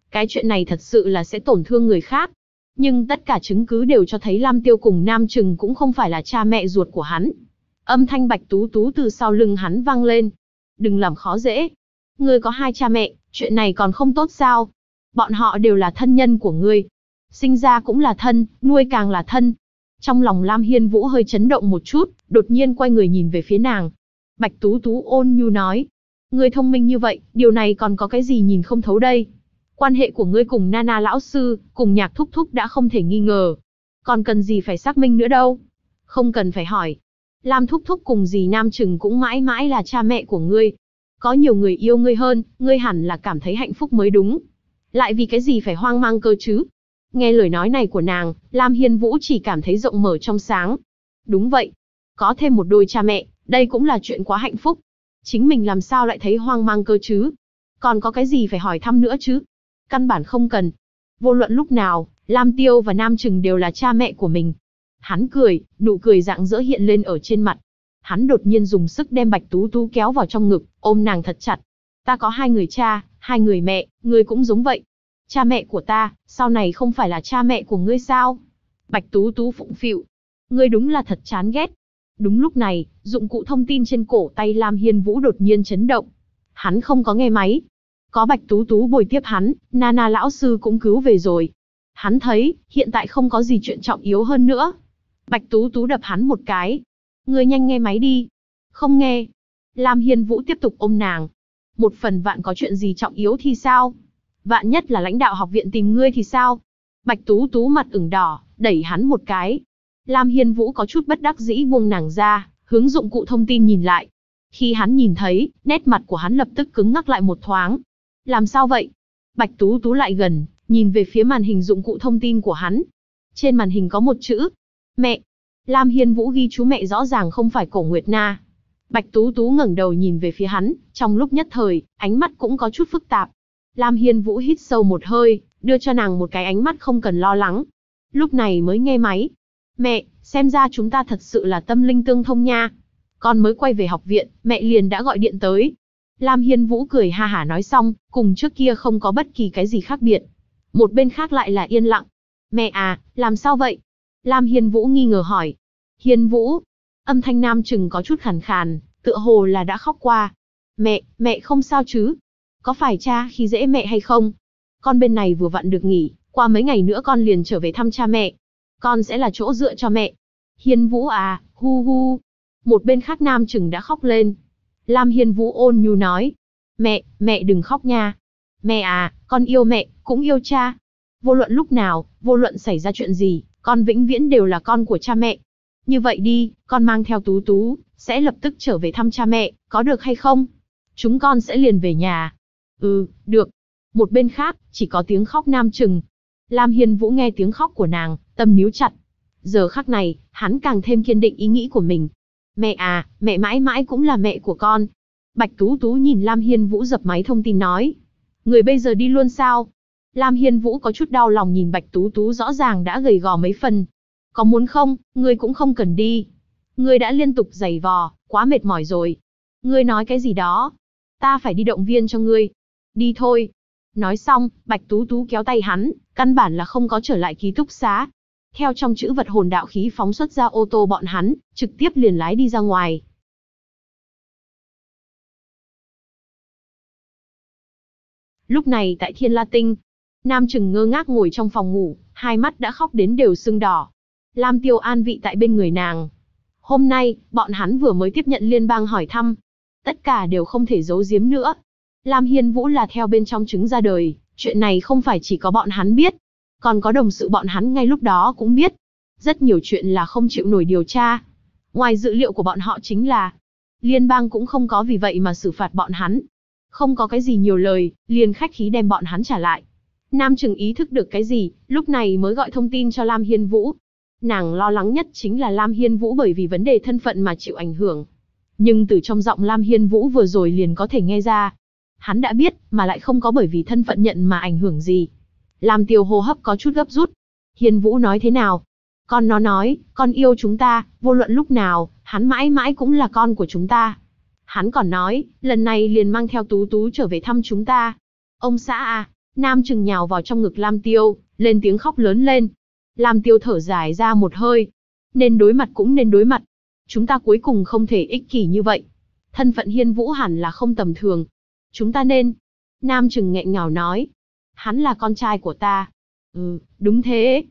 Speaker 1: Cái chuyện này thật sự là sẽ tổn thương người khác. Nhưng tất cả chứng cứ đều cho thấy Lam Tiêu cùng Nam Trừng cũng không phải là cha mẹ ruột của hắn. Âm thanh Bạch Tú Tú từ sau lưng hắn vang lên. Đừng làm khó dễ. Ngươi có hai cha mẹ, chuyện này còn không tốt sao? Bọn họ đều là thân nhân của ngươi. Sinh ra cũng là thân, nuôi càng là thân. Trong lòng Lam Hiên Vũ hơi chấn động một chút, đột nhiên quay người nhìn về phía nàng. Bạch Tú Tú ôn nhu nói. Ngươi thông minh như vậy, điều này còn có cái gì nhìn không thấu đây? Quan hệ của ngươi cùng Nana lão sư, cùng Nhạc thúc thúc đã không thể nghi ngờ. Còn cần gì phải xác minh nữa đâu. Không cần phải hỏi. Lam thúc thúc cùng dì Nam Trừng cũng mãi mãi là cha mẹ của ngươi. Có nhiều người yêu ngươi hơn, ngươi hẳn là cảm thấy hạnh phúc mới đúng. Lại vì cái gì phải hoang mang cơ chứ? Nghe lời nói này của nàng, Lam Hiên Vũ chỉ cảm thấy rộng mở trong sáng. Đúng vậy. Có thêm một đôi cha mẹ, đây cũng là chuyện quá hạnh phúc. Chính mình làm sao lại thấy hoang mang cơ chứ? Còn có cái gì phải hỏi thăm nữa chứ? Căn bản không cần. Vô luận lúc nào, Lam Tiêu và Nam Trừng đều là cha mẹ của mình. Hắn cười, nụ cười rạng rỡ hiện lên ở trên mặt. Hắn đột nhiên dùng sức đem Bạch Tú Tú kéo vào trong ngực, ôm nàng thật chặt. Ta có hai người cha, hai người mẹ, ngươi cũng giống vậy. Cha mẹ của ta, sau này không phải là cha mẹ của ngươi sao? Bạch Tú Tú phụng phịu. Ngươi đúng là thật chán ghét. Đúng lúc này, dụng cụ thông tin trên cổ tay Lam Hiên Vũ đột nhiên chấn động. Hắn không có nghe máy. Có Bạch Tú Tú bồi tiếp hắn, Nana lão sư cũng cứu về rồi. Hắn thấy, hiện tại không có gì chuyện trọng yếu hơn nữa. Bạch Tú Tú đập hắn một cái. Ngươi nhanh nghe máy đi. Không nghe. Lam Hiên Vũ tiếp tục ôm nàng. Một phần vạn có chuyện gì trọng yếu thì sao? Vạn nhất là lãnh đạo học viện tìm ngươi thì sao? Bạch Tú Tú mặt ửng đỏ, đẩy hắn một cái. Lam Hiên Vũ có chút bất đắc dĩ buông nàng ra, hướng dụng cụ thông tin nhìn lại. Khi hắn nhìn thấy, nét mặt của hắn lập tức cứng ngắc lại một thoáng. Làm sao vậy? Bạch Tú Tú lại gần, nhìn về phía màn hình dụng cụ thông tin của hắn. Trên màn hình có một chữ. Mẹ. Lam Hiên Vũ ghi chú mẹ rõ ràng không phải Cổ Nguyệt Na. Bạch Tú Tú ngẩng đầu nhìn về phía hắn, trong lúc nhất thời, ánh mắt cũng có chút phức tạp. Lam Hiên Vũ hít sâu một hơi, đưa cho nàng một cái ánh mắt không cần lo lắng. Lúc này mới nghe máy. Mẹ, xem ra chúng ta thật sự là tâm linh tương thông nha. Con mới quay về học viện, mẹ liền đã gọi điện tới. Lam Hiên Vũ cười ha hả nói xong, cùng trước kia không có bất kỳ cái gì khác biệt. Một bên khác lại là yên lặng. Mẹ à, làm sao vậy? Lam Hiên Vũ nghi ngờ hỏi. Hiên Vũ. Âm thanh Nam Trừng có chút khàn khàn, tựa hồ là đã khóc qua. Mẹ không sao chứ? Có phải cha khi dễ mẹ hay không? Con bên này vừa vặn được nghỉ, qua mấy ngày nữa con liền trở về thăm cha mẹ. Con sẽ là chỗ dựa cho mẹ. Hiên Vũ à, hu hu. Một bên khác Nam Trừng đã khóc lên. Lam Hiên Vũ ôn nhu nói. Mẹ đừng khóc nha. Mẹ à, con yêu mẹ, cũng yêu cha. Vô luận lúc nào, vô luận xảy ra chuyện gì, con vĩnh viễn đều là con của cha mẹ. Như vậy đi, con mang theo Tú Tú, sẽ lập tức trở về thăm cha mẹ, có được hay không? Chúng con sẽ liền về nhà. Ừ, được. Một bên khác, chỉ có tiếng khóc Nam Trừng. Lam Hiên Vũ nghe tiếng khóc của nàng, tâm níu chặt. Giờ khắc này, hắn càng thêm kiên định ý nghĩ của mình. Mẹ à, mẹ mãi mãi cũng là mẹ của con. Bạch Tú Tú nhìn Lam Hiên Vũ dập máy thông tin nói. Người bây giờ đi luôn sao? Lam Hiên Vũ có chút đau lòng nhìn Bạch Tú Tú rõ ràng đã gầy gò mấy phần. Có muốn không, ngươi cũng không cần đi. Ngươi đã liên tục giày vò, quá mệt mỏi rồi. Ngươi nói cái gì đó? Ta phải đi động viên cho ngươi. Đi thôi. Nói xong, Bạch Tú Tú kéo tay hắn, căn bản là không có trở lại ký túc xá. Theo trong chữ vật hồn đạo khí phóng xuất ra ô tô bọn hắn, trực tiếp liền lái đi ra ngoài. Lúc này tại Thiên La Tinh, Nam Trừng ngơ ngác ngồi trong phòng ngủ, hai mắt đã khóc đến đều sưng đỏ. Lam Tiêu an vị tại bên người nàng. Hôm nay, bọn hắn vừa mới tiếp nhận liên bang hỏi thăm. Tất cả đều không thể giấu giếm nữa. Lam Hiên Vũ là theo bên trong trứng ra đời, chuyện này không phải chỉ có bọn hắn biết. Còn có đồng sự bọn hắn ngay lúc đó cũng biết. Rất nhiều chuyện là không chịu nổi điều tra. Ngoài dự liệu của bọn họ chính là, liên bang cũng không có vì vậy mà xử phạt bọn hắn. Không có cái gì nhiều lời, liền khách khí đem bọn hắn trả lại. Nam Trừng ý thức được cái gì, lúc này mới gọi thông tin cho Lam Hiên Vũ. Nàng lo lắng nhất chính là Lam Hiên Vũ bởi vì vấn đề thân phận mà chịu ảnh hưởng. Nhưng từ trong giọng Lam Hiên Vũ vừa rồi liền có thể nghe ra. Hắn đã biết, mà lại không có bởi vì thân phận nhận mà ảnh hưởng gì. Lam Tiêu hô hấp có chút gấp rút. Hiên Vũ nói thế nào? Nó nói, con yêu chúng ta, vô luận lúc nào, hắn mãi mãi cũng là con của chúng ta. Hắn còn nói, lần này liền mang theo Tú Tú trở về thăm chúng ta. Ông xã à, Nam Trừng nhào vào trong ngực Lam Tiêu, lên tiếng khóc lớn lên. Lam Tiêu thở dài ra một hơi. Nên đối mặt cũng nên đối mặt. Chúng ta cuối cùng không thể ích kỷ như vậy. Thân phận Hiên Vũ hẳn là không tầm thường. Chúng ta nên... Nam Trừng nghẹn ngào nói. Hắn là con trai của ta. Ừ, đúng thế.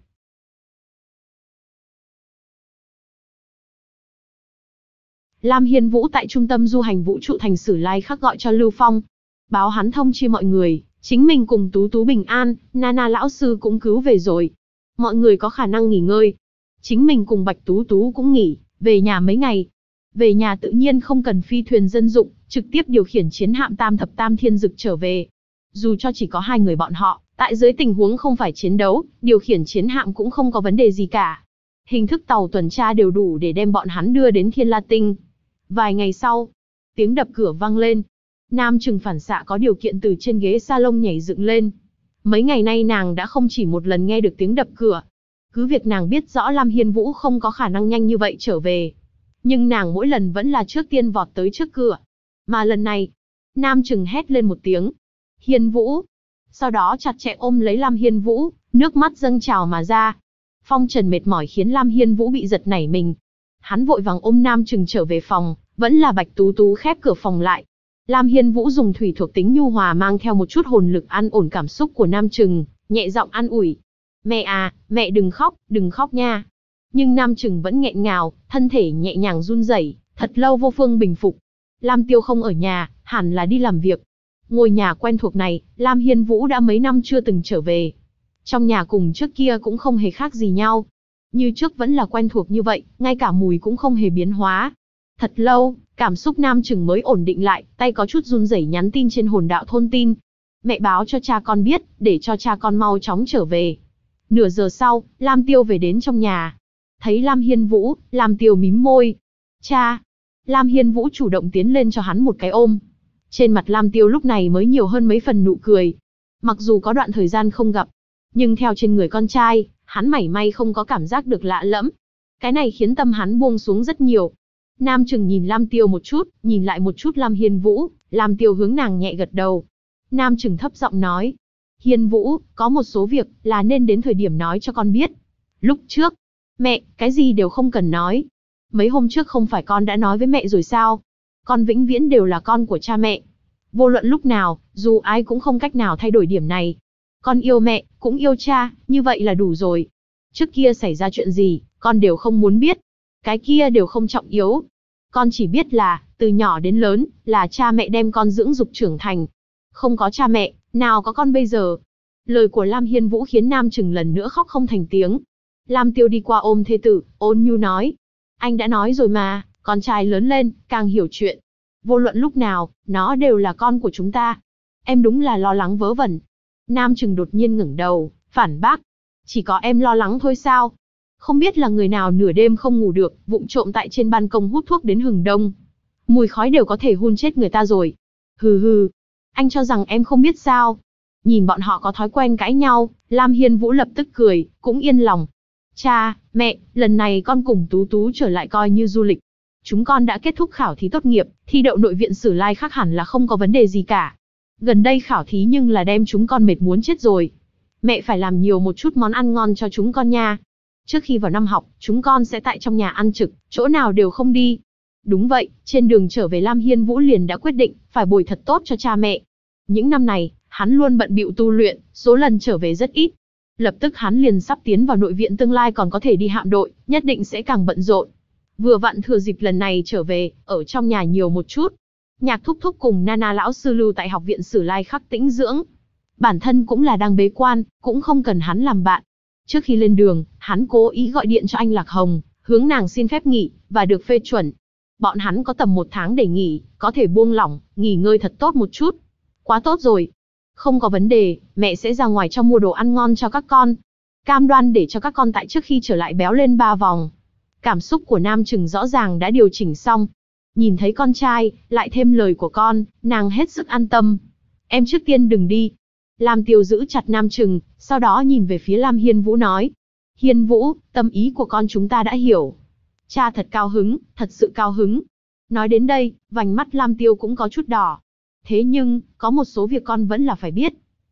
Speaker 1: Lam Hiên Vũ tại trung tâm du hành vũ trụ thành Sử Lai Khắc gọi cho Lưu Phong. Báo hắn thông chi mọi người, chính mình cùng Tú Tú bình an, Nana lão sư cũng cứu về rồi. Mọi người có khả năng nghỉ ngơi. Chính mình cùng Bạch Tú Tú cũng nghỉ, về nhà mấy ngày. Về nhà tự nhiên không cần phi thuyền dân dụng, trực tiếp điều khiển chiến hạm Tam Thập Tam Thiên Dực trở về. Dù cho chỉ có hai người bọn họ, tại dưới tình huống không phải chiến đấu, điều khiển chiến hạm cũng không có vấn đề gì cả. Hình thức tàu tuần tra đều đủ để đem bọn hắn đưa đến Thiên La Tinh. Vài ngày sau, tiếng đập cửa vang lên. Nam Trừng phản xạ có điều kiện từ trên ghế salon nhảy dựng lên. Mấy ngày nay nàng đã không chỉ một lần nghe được tiếng đập cửa. Cứ việc nàng biết rõ Lam Hiên Vũ không có khả năng nhanh như vậy trở về. Nhưng nàng mỗi lần vẫn là trước tiên vọt tới trước cửa. Mà lần này, Nam Trừng hét lên một tiếng. Hiên Vũ. Sau đó chặt chẽ ôm lấy Lam Hiên Vũ, nước mắt dâng trào mà ra. Phong trần mệt mỏi khiến Lam Hiên Vũ bị giật nảy mình. Hắn vội vàng ôm Nam Trừng trở về phòng, vẫn là Bạch Tú Tú khép cửa phòng lại. Lam Hiên Vũ dùng thủy thuộc tính nhu hòa mang theo một chút hồn lực an ổn cảm xúc của Nam Trừng, nhẹ giọng an ủi. Mẹ à, mẹ đừng khóc nha. Nhưng Nam Trừng vẫn nghẹn ngào, thân thể nhẹ nhàng run rẩy, thật lâu vô phương bình phục. Lam Tiêu không ở nhà, hẳn là đi làm việc. Ngôi nhà quen thuộc này, Lam Hiên Vũ đã mấy năm chưa từng trở về. Trong nhà cùng trước kia cũng không hề khác gì nhau. Như trước vẫn là quen thuộc như vậy, ngay cả mùi cũng không hề biến hóa. Thật lâu, cảm xúc Nam Trừng mới ổn định lại, tay có chút run rẩy nhắn tin trên hồn đạo thôn tin. Mẹ báo cho cha con biết, để cho cha con mau chóng trở về. Nửa giờ sau, Lam Tiêu về đến trong nhà. Thấy Lam Hiên Vũ, Lam Tiêu mím môi. Cha! Lam Hiên Vũ chủ động tiến lên cho hắn một cái ôm. Trên mặt Lam Tiêu lúc này mới nhiều hơn mấy phần nụ cười. Mặc dù có đoạn thời gian không gặp, nhưng theo trên người con trai, hắn mảy may không có cảm giác được lạ lẫm. Cái này khiến tâm hắn buông xuống rất nhiều. Nam Trừng nhìn Lam Tiêu một chút, nhìn lại một chút Lam Hiên Vũ, Lam Tiêu hướng nàng nhẹ gật đầu. Nam Trừng thấp giọng nói. Hiên Vũ, có một số việc, là nên đến thời điểm nói cho con biết. Lúc trước, mẹ, cái gì đều không cần nói. Mấy hôm trước không phải con đã nói với mẹ rồi sao? Con vĩnh viễn đều là con của cha mẹ. Vô luận lúc nào, dù ai cũng không cách nào thay đổi điểm này. Con yêu mẹ, cũng yêu cha, như vậy là đủ rồi. Trước kia xảy ra chuyện gì, con đều không muốn biết. Cái kia đều không trọng yếu. Con chỉ biết là, từ nhỏ đến lớn, là cha mẹ đem con dưỡng dục trưởng thành. Không có cha mẹ, nào có con bây giờ. Lời của Lam Hiên Vũ khiến Nam Trừng lần nữa khóc không thành tiếng. Lam Tiêu đi qua ôm thê tử, ôn nhu nói. Anh đã nói rồi mà, con trai lớn lên, càng hiểu chuyện. Vô luận lúc nào, nó đều là con của chúng ta. Em đúng là lo lắng vớ vẩn. Nam Trừng đột nhiên ngẩng đầu, phản bác. Chỉ có em lo lắng thôi sao? Không biết là người nào nửa đêm không ngủ được, vụng trộm tại trên ban công hút thuốc đến hừng đông. Mùi khói đều có thể hun chết người ta rồi. Hừ hừ, anh cho rằng em không biết sao? Nhìn bọn họ có thói quen cãi nhau, Lam Hiên Vũ lập tức cười, cũng yên lòng. Cha, mẹ, lần này con cùng Tú Tú trở lại coi như du lịch. Chúng con đã kết thúc khảo thí tốt nghiệp, thi đậu nội viện Sử Lai Khắc hẳn là không có vấn đề gì cả. Gần đây khảo thí nhưng là đem chúng con mệt muốn chết rồi. Mẹ phải làm nhiều một chút món ăn ngon cho chúng con nha. Trước khi vào năm học, chúng con sẽ tại trong nhà ăn trực, chỗ nào đều không đi. Đúng vậy, trên đường trở về Lam Hiên Vũ liền đã quyết định, phải bồi thật tốt cho cha mẹ. Những năm này, hắn luôn bận bịu tu luyện, số lần trở về rất ít. Lập tức hắn liền sắp tiến vào nội viện, tương lai còn có thể đi hạm đội, nhất định sẽ càng bận rộn. Vừa vặn thừa dịp lần này trở về, ở trong nhà nhiều một chút. Nhạc Thúc Thúc cùng Nana lão sư lưu tại học viện Sử Lai Khắc tĩnh dưỡng. Bản thân cũng là đang bế quan, cũng không cần hắn làm bạn. Trước khi lên đường, hắn cố ý gọi điện cho anh Lạc Hồng, hướng nàng xin phép nghỉ, và được phê chuẩn. Bọn hắn có tầm 1 tháng để nghỉ, có thể buông lỏng, nghỉ ngơi thật tốt một chút. Quá tốt rồi. Không có vấn đề, mẹ sẽ ra ngoài trong mua đồ ăn ngon cho các con. Cam đoan để cho các con tại trước khi trở lại béo lên 3 vòng. Cảm xúc của Nam Trừng rõ ràng đã điều chỉnh xong. Nhìn thấy con trai, lại thêm lời của con, nàng hết sức an tâm. Em trước tiên đừng đi. Lam Tiêu giữ chặt Nam Trừng, sau đó nhìn về phía Lam Hiên Vũ nói. Hiên Vũ, tâm ý của con chúng ta đã hiểu. Cha thật cao hứng, thật sự cao hứng. Nói đến đây, vành mắt Lam Tiêu cũng có chút đỏ. Thế nhưng, có một số việc con vẫn là phải biết.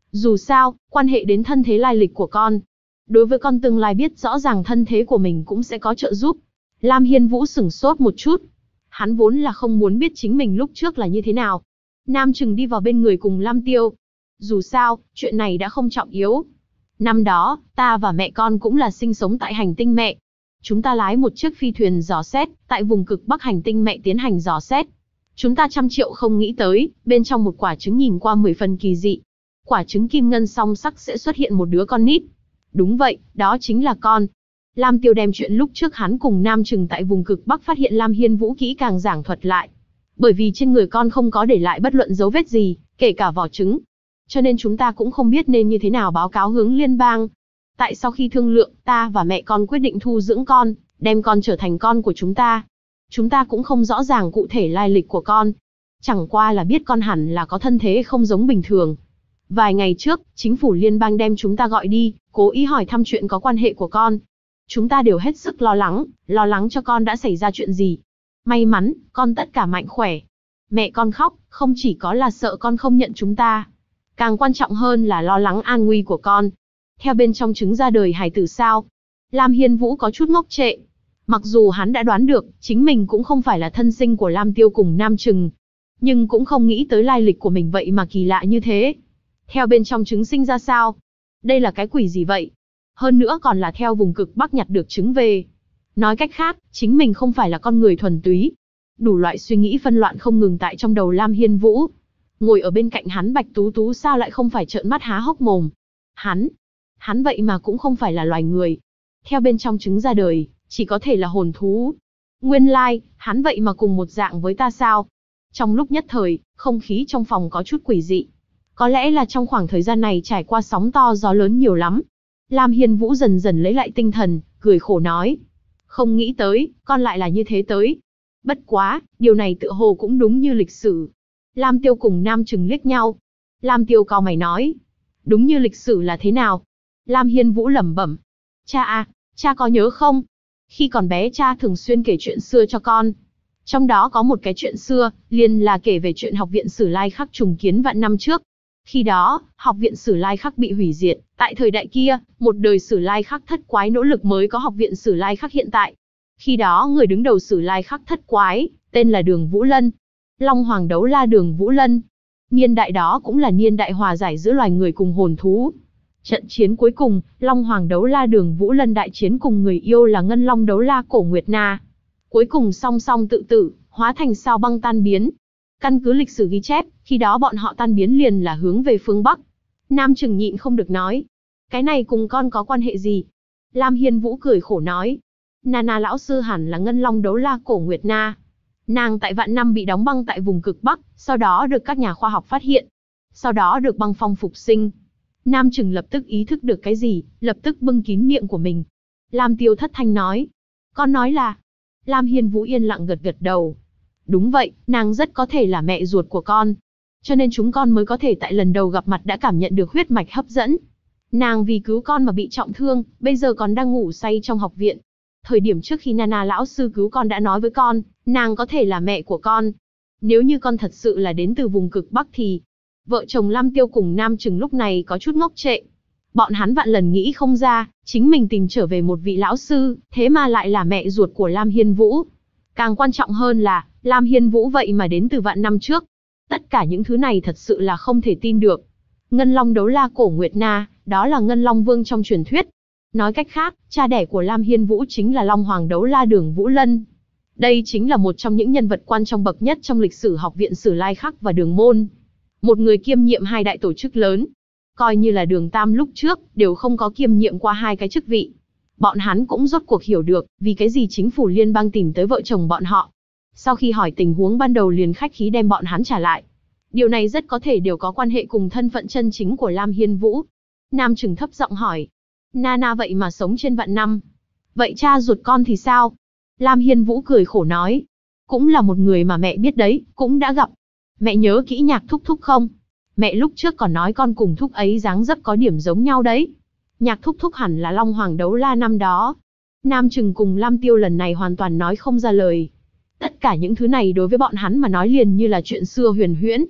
Speaker 1: Dù sao, quan hệ đến thân thế lai lịch của con. Đối với con tương lai biết rõ ràng thân thế của mình cũng sẽ có trợ giúp. Lam Hiên Vũ sửng sốt một chút. Hắn vốn là không muốn biết chính mình lúc trước là như thế nào. Nam Trừng đi vào bên người cùng Lam Tiêu. Dù sao, chuyện này đã không trọng yếu. Năm đó, ta và mẹ con cũng là sinh sống tại hành tinh mẹ. Chúng ta lái một chiếc phi thuyền dò xét, tại vùng cực Bắc hành tinh mẹ tiến hành dò xét. Chúng ta trăm triệu không nghĩ tới, bên trong một quả trứng nhìn qua 10 phần kỳ dị. Quả trứng kim ngân song sắc sẽ xuất hiện một đứa con nít. Đúng vậy, đó chính là con. Lam Tiêu đem chuyện lúc trước hắn cùng Nam Trừng tại vùng cực Bắc phát hiện Lam Hiên Vũ kỹ càng giảng thuật lại. Bởi vì trên người con không có để lại bất luận dấu vết gì, kể cả vỏ trứng. Cho nên chúng ta cũng không biết nên như thế nào báo cáo hướng liên bang. Tại sau khi thương lượng, ta và mẹ con quyết định thu dưỡng con, đem con trở thành con của chúng ta. Chúng ta cũng không rõ ràng cụ thể lai lịch của con. Chẳng qua là biết con hẳn là có thân thế không giống bình thường. Vài ngày trước, chính phủ liên bang đem chúng ta gọi đi, cố ý hỏi thăm chuyện có quan hệ của con. Chúng ta đều hết sức lo lắng cho con đã xảy ra chuyện gì. May mắn, con tất cả mạnh khỏe. Mẹ con khóc, không chỉ có là sợ con không nhận chúng ta. Càng quan trọng hơn là lo lắng an nguy của con. Theo bên trong trứng ra đời hài tử sao? Lam Hiên Vũ có chút ngốc trệ. Mặc dù hắn đã đoán được, chính mình cũng không phải là thân sinh của Lam Tiêu cùng Nam Trừng. Nhưng cũng không nghĩ tới lai lịch của mình vậy mà kỳ lạ như thế. Theo bên trong trứng sinh ra sao? Đây là cái quỷ gì vậy? Hơn nữa còn là theo vùng cực Bắc nhặt được trứng về. Nói cách khác, chính mình không phải là con người thuần túy. Đủ loại suy nghĩ phân loạn không ngừng tại trong đầu Lam Hiên Vũ. Ngồi ở bên cạnh hắn Bạch Tú Tú sao lại không phải trợn mắt há hốc mồm. Hắn vậy mà cũng không phải là loài người. Theo bên trong trứng ra đời, chỉ có thể là hồn thú. Nguyên lai, hắn vậy mà cùng một dạng với ta sao? Trong lúc nhất thời, không khí trong phòng có chút quỷ dị. Có lẽ là trong khoảng thời gian này trải qua sóng to gió lớn nhiều lắm. Lam Hiên Vũ dần dần lấy lại tinh thần, cười khổ nói. Không nghĩ tới, con lại là như thế tới. Bất quá, điều này tựa hồ cũng đúng như lịch sử. Lam Tiêu cùng Nam Trừng liếc nhau. Lam Tiêu cau mày nói. Đúng như lịch sử là thế nào? Lam Hiên Vũ lẩm bẩm. Cha có nhớ không? Khi còn bé cha thường xuyên kể chuyện xưa cho con. Trong đó có một cái chuyện xưa, liền là kể về chuyện học viện Sử Lai Khắc trùng kiến vạn năm trước. Khi đó, học viện Sử Lai Khắc bị hủy diệt, tại thời đại kia, một đời Sử Lai Khắc thất quái nỗ lực mới có học viện Sử Lai Khắc hiện tại. Khi đó người đứng đầu Sử Lai Khắc thất quái, tên là Đường Vũ Lân. Long Hoàng đấu la Đường Vũ Lân. Niên đại đó cũng là niên đại hòa giải giữa loài người cùng hồn thú. Trận chiến cuối cùng, Long Hoàng đấu la Đường Vũ Lân đại chiến cùng người yêu là Ngân Long đấu la Cổ Nguyệt Na. Cuối cùng song song tự tử, hóa thành sao băng tan biến. Căn cứ lịch sử ghi chép, khi đó bọn họ tan biến liền là hướng về phương Bắc. Nam Trừng nhịn không được nói. Cái này cùng con có quan hệ gì? Lam Hiên Vũ cười khổ nói. Nana lão sư hẳn là Ngân Long đấu la Cổ Nguyệt Na. Nàng tại vạn năm bị đóng băng tại vùng cực Bắc, sau đó được các nhà khoa học phát hiện. Sau đó được băng phong phục sinh. Nam Trừng lập tức ý thức được cái gì, lập tức bưng kín miệng của mình. Lam Tiêu thất thanh nói. Con nói là... Lam Hiên Vũ yên lặng gật gật đầu. Đúng vậy, nàng rất có thể là mẹ ruột của con. Cho nên chúng con mới có thể tại lần đầu gặp mặt đã cảm nhận được huyết mạch hấp dẫn. Nàng vì cứu con mà bị trọng thương, bây giờ còn đang ngủ say trong học viện. Thời điểm trước khi Nana lão sư cứu con đã nói với con, nàng có thể là mẹ của con. Nếu như con thật sự là đến từ vùng cực Bắc thì... Vợ chồng Lam Tiêu cùng Nam Trừng lúc này có chút ngốc trệ. Bọn hắn vạn lần nghĩ không ra, chính mình tìm trở về một vị lão sư, thế mà lại là mẹ ruột của Lam Hiên Vũ. Càng quan trọng hơn là, Lam Hiên Vũ vậy mà đến từ vạn năm trước. Tất cả những thứ này thật sự là không thể tin được. Ngân Long đấu la Cổ Nguyệt Na, đó là Ngân Long Vương trong truyền thuyết. Nói cách khác, cha đẻ của Lam Hiên Vũ chính là Long Hoàng đấu la Đường Vũ Lân. Đây chính là một trong những nhân vật quan trọng bậc nhất trong lịch sử học viện Sử Lai Khắc và Đường Môn. Một người kiêm nhiệm hai đại tổ chức lớn. Coi như là Đường Tam lúc trước, đều không có kiêm nhiệm qua hai cái chức vị. Bọn hắn cũng rốt cuộc hiểu được, vì cái gì chính phủ liên bang tìm tới vợ chồng bọn họ. Sau khi hỏi tình huống ban đầu liền khách khí đem bọn hắn trả lại. Điều này rất có thể đều có quan hệ cùng thân phận chân chính của Lam Hiên Vũ. Nam Trừng thấp giọng hỏi. Nana vậy mà sống trên vạn năm. Vậy cha ruột con thì sao? Lam Hiên Vũ cười khổ nói. Cũng là một người mà mẹ biết đấy, cũng đã gặp. Mẹ nhớ kỹ Nhạc Thúc Thúc không? Mẹ lúc trước còn nói con cùng Thúc ấy dáng dấp có điểm giống nhau đấy. Nhạc Thúc Thúc hẳn là Long Hoàng đấu la năm đó. Nam Trừng cùng Lam Tiêu lần này hoàn toàn nói không ra lời. Tất cả những thứ này đối với bọn hắn mà nói liền như là chuyện xưa huyền huyễn.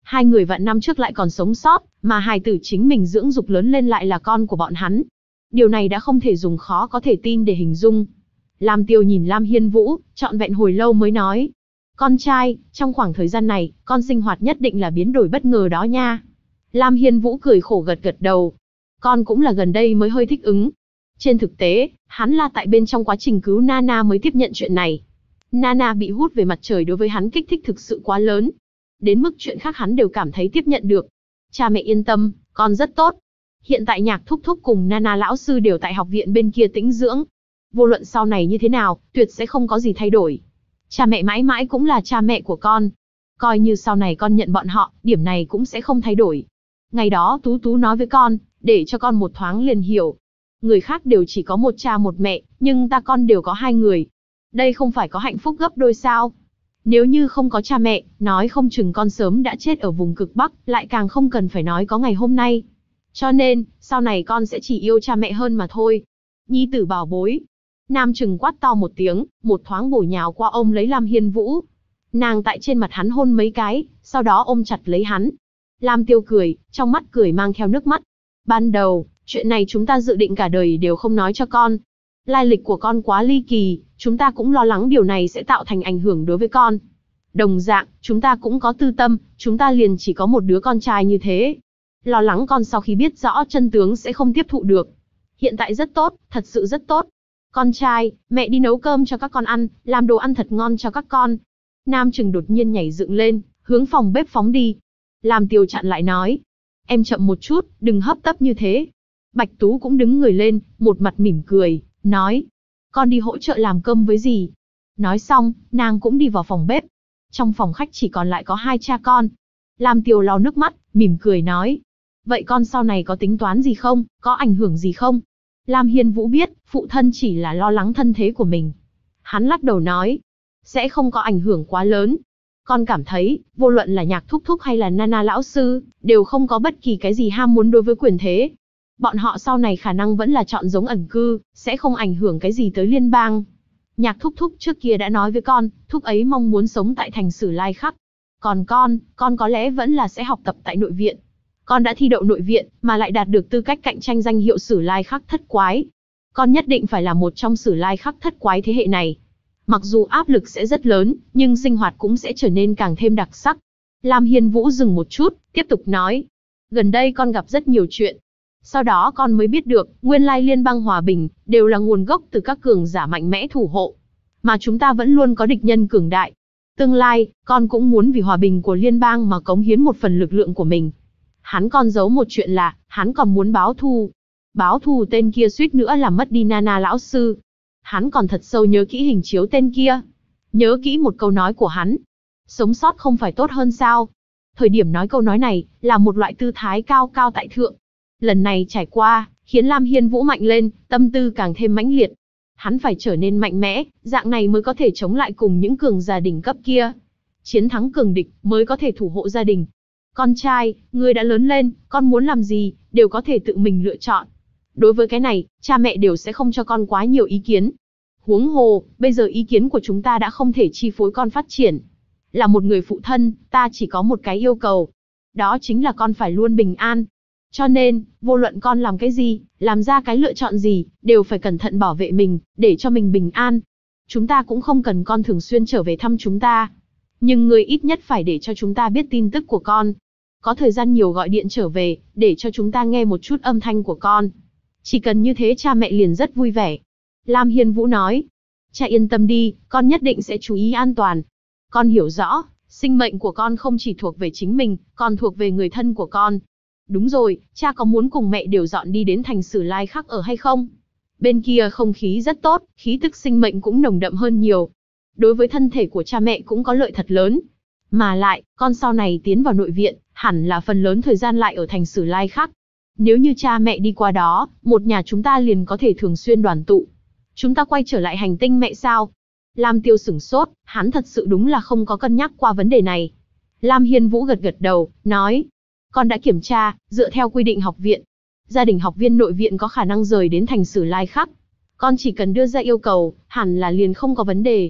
Speaker 1: Hai người vạn năm trước lại còn sống sót, mà hài tử chính mình dưỡng dục lớn lên lại là con của bọn hắn. Điều này đã không thể dùng khó có thể tin để hình dung. Lam Tiêu nhìn Lam Hiên Vũ, trọn vẹn hồi lâu mới nói. Con trai, trong khoảng thời gian này, con sinh hoạt nhất định là biến đổi bất ngờ đó nha. Lam Hiên Vũ cười khổ gật gật đầu. Con cũng là gần đây mới hơi thích ứng. Trên thực tế, hắn là tại bên trong quá trình cứu Nana mới tiếp nhận chuyện này. Nana bị hút về mặt trời đối với hắn kích thích thực sự quá lớn. Đến mức chuyện khác hắn đều cảm thấy tiếp nhận được. Cha mẹ yên tâm, con rất tốt. Hiện tại Nhạc thúc thúc cùng Nana lão sư đều tại học viện bên kia tĩnh dưỡng. Vô luận sau này như thế nào, tuyệt sẽ không có gì thay đổi. Cha mẹ mãi mãi cũng là cha mẹ của con. Coi như sau này con nhận bọn họ, điểm này cũng sẽ không thay đổi. Ngày đó Tú Tú nói với con, để cho con một thoáng liền hiểu. Người khác đều chỉ có một cha một mẹ, nhưng ta con đều có hai người. Đây không phải có hạnh phúc gấp đôi sao? Nếu như không có cha mẹ, nói không chừng con sớm đã chết ở vùng cực Bắc, lại càng không cần phải nói có ngày hôm nay. Cho nên, sau này con sẽ chỉ yêu cha mẹ hơn mà thôi. Nhi tử bảo bối. Nam Trừng quát to một tiếng, một thoáng bổ nhào qua ôm lấy Lam Hiên Vũ. Nàng tại trên mặt hắn hôn mấy cái, sau đó ôm chặt lấy hắn. Lam Tiêu cười, trong mắt cười mang theo nước mắt. Ban đầu, chuyện này chúng ta dự định cả đời đều không nói cho con. Lai lịch của con quá ly kỳ, chúng ta cũng lo lắng điều này sẽ tạo thành ảnh hưởng đối với con. Đồng dạng, chúng ta cũng có tư tâm, chúng ta liền chỉ có một đứa con trai như thế. Lo lắng con sau khi biết rõ chân tướng sẽ không tiếp thụ được. Hiện tại rất tốt, thật sự rất tốt. Con trai, mẹ đi nấu cơm cho các con ăn, làm đồ ăn thật ngon cho các con. Nam Trừng đột nhiên nhảy dựng lên, hướng phòng bếp phóng đi. Lam Tiêu chặn lại nói. Em chậm một chút, đừng hấp tấp như thế. Bạch Tú cũng đứng người lên, một mặt mỉm cười, nói. Con đi hỗ trợ làm cơm với dì. Nói xong, nàng cũng đi vào phòng bếp. Trong phòng khách chỉ còn lại có hai cha con. Lam Tiêu lau nước mắt, mỉm cười nói. Vậy con sau này có tính toán gì không, có ảnh hưởng gì không? Lam Hiên Vũ biết, phụ thân chỉ là lo lắng thân thế của mình. Hắn lắc đầu nói. Sẽ không có ảnh hưởng quá lớn. Con cảm thấy, vô luận là Nhạc thúc thúc hay là Nana lão sư, đều không có bất kỳ cái gì ham muốn đối với quyền thế. Bọn họ sau này khả năng vẫn là chọn giống ẩn cư, sẽ không ảnh hưởng cái gì tới liên bang. Nhạc thúc thúc trước kia đã nói với con, thúc ấy mong muốn sống tại thành Sử Lai Khắc. Còn con có lẽ vẫn là sẽ học tập tại nội viện. Con đã thi đậu nội viện, mà lại đạt được tư cách cạnh tranh danh hiệu Sử Lai Khắc thất quái. Con nhất định phải là một trong Sử Lai Khắc thất quái thế hệ này. Mặc dù áp lực sẽ rất lớn, nhưng sinh hoạt cũng sẽ trở nên càng thêm đặc sắc. Lam Hiên Vũ dừng một chút, tiếp tục nói. Gần đây con gặp rất nhiều chuyện. Sau đó con mới biết được, nguyên lai liên bang hòa bình, đều là nguồn gốc từ các cường giả mạnh mẽ thủ hộ. Mà chúng ta vẫn luôn có địch nhân cường đại. Tương lai, con cũng muốn vì hòa bình của liên bang mà cống hiến một phần lực lượng của mình. Hắn còn giấu một chuyện là, hắn còn muốn báo thù. Báo thù tên kia suýt nữa làm mất đi Nana lão sư. Hắn còn thật sâu nhớ kỹ hình chiếu tên kia. Nhớ kỹ một câu nói của hắn. Sống sót không phải tốt hơn sao? Thời điểm nói câu nói này, là một loại tư thái cao cao tại thượng. Lần này trải qua, khiến Lam Hiên Vũ mạnh lên, tâm tư càng thêm mãnh liệt. Hắn phải trở nên mạnh mẽ, dạng này mới có thể chống lại cùng những cường giả đỉnh cấp kia. Chiến thắng cường địch, mới có thể thủ hộ gia đình. Con trai, ngươi đã lớn lên, con muốn làm gì, đều có thể tự mình lựa chọn. Đối với cái này, cha mẹ đều sẽ không cho con quá nhiều ý kiến. Huống hồ, bây giờ ý kiến của chúng ta đã không thể chi phối con phát triển. Là một người phụ thân, ta chỉ có một cái yêu cầu. Đó chính là con phải luôn bình an. Cho nên, vô luận con làm cái gì, làm ra cái lựa chọn gì, đều phải cẩn thận bảo vệ mình, để cho mình bình an. Chúng ta cũng không cần con thường xuyên trở về thăm chúng ta. Nhưng ngươi ít nhất phải để cho chúng ta biết tin tức của con. Có thời gian nhiều gọi điện trở về, để cho chúng ta nghe một chút âm thanh của con. Chỉ cần như thế cha mẹ liền rất vui vẻ. Lam Hiên Vũ nói. Cha yên tâm đi, con nhất định sẽ chú ý an toàn. Con hiểu rõ, sinh mệnh của con không chỉ thuộc về chính mình, còn thuộc về người thân của con. Đúng rồi, cha có muốn cùng mẹ đều dọn đi đến thành Sử Lai Khắc ở hay không? Bên kia không khí rất tốt, khí tức sinh mệnh cũng nồng đậm hơn nhiều. Đối với thân thể của cha mẹ cũng có lợi thật lớn. Mà lại, con sau này tiến vào nội viện, hẳn là phần lớn thời gian lại ở thành Sử Lai Khắc. Nếu như cha mẹ đi qua đó, một nhà chúng ta liền có thể thường xuyên đoàn tụ. Chúng ta quay trở lại hành tinh mẹ sao? Lam Tiêu sửng sốt, hắn thật sự đúng là không có cân nhắc qua vấn đề này. Lam Hiên Vũ gật gật đầu, nói. Con đã kiểm tra, dựa theo quy định học viện. Gia đình học viên nội viện có khả năng rời đến thành Sử Lai Khắc. Con chỉ cần đưa ra yêu cầu, hẳn là liền không có vấn đề.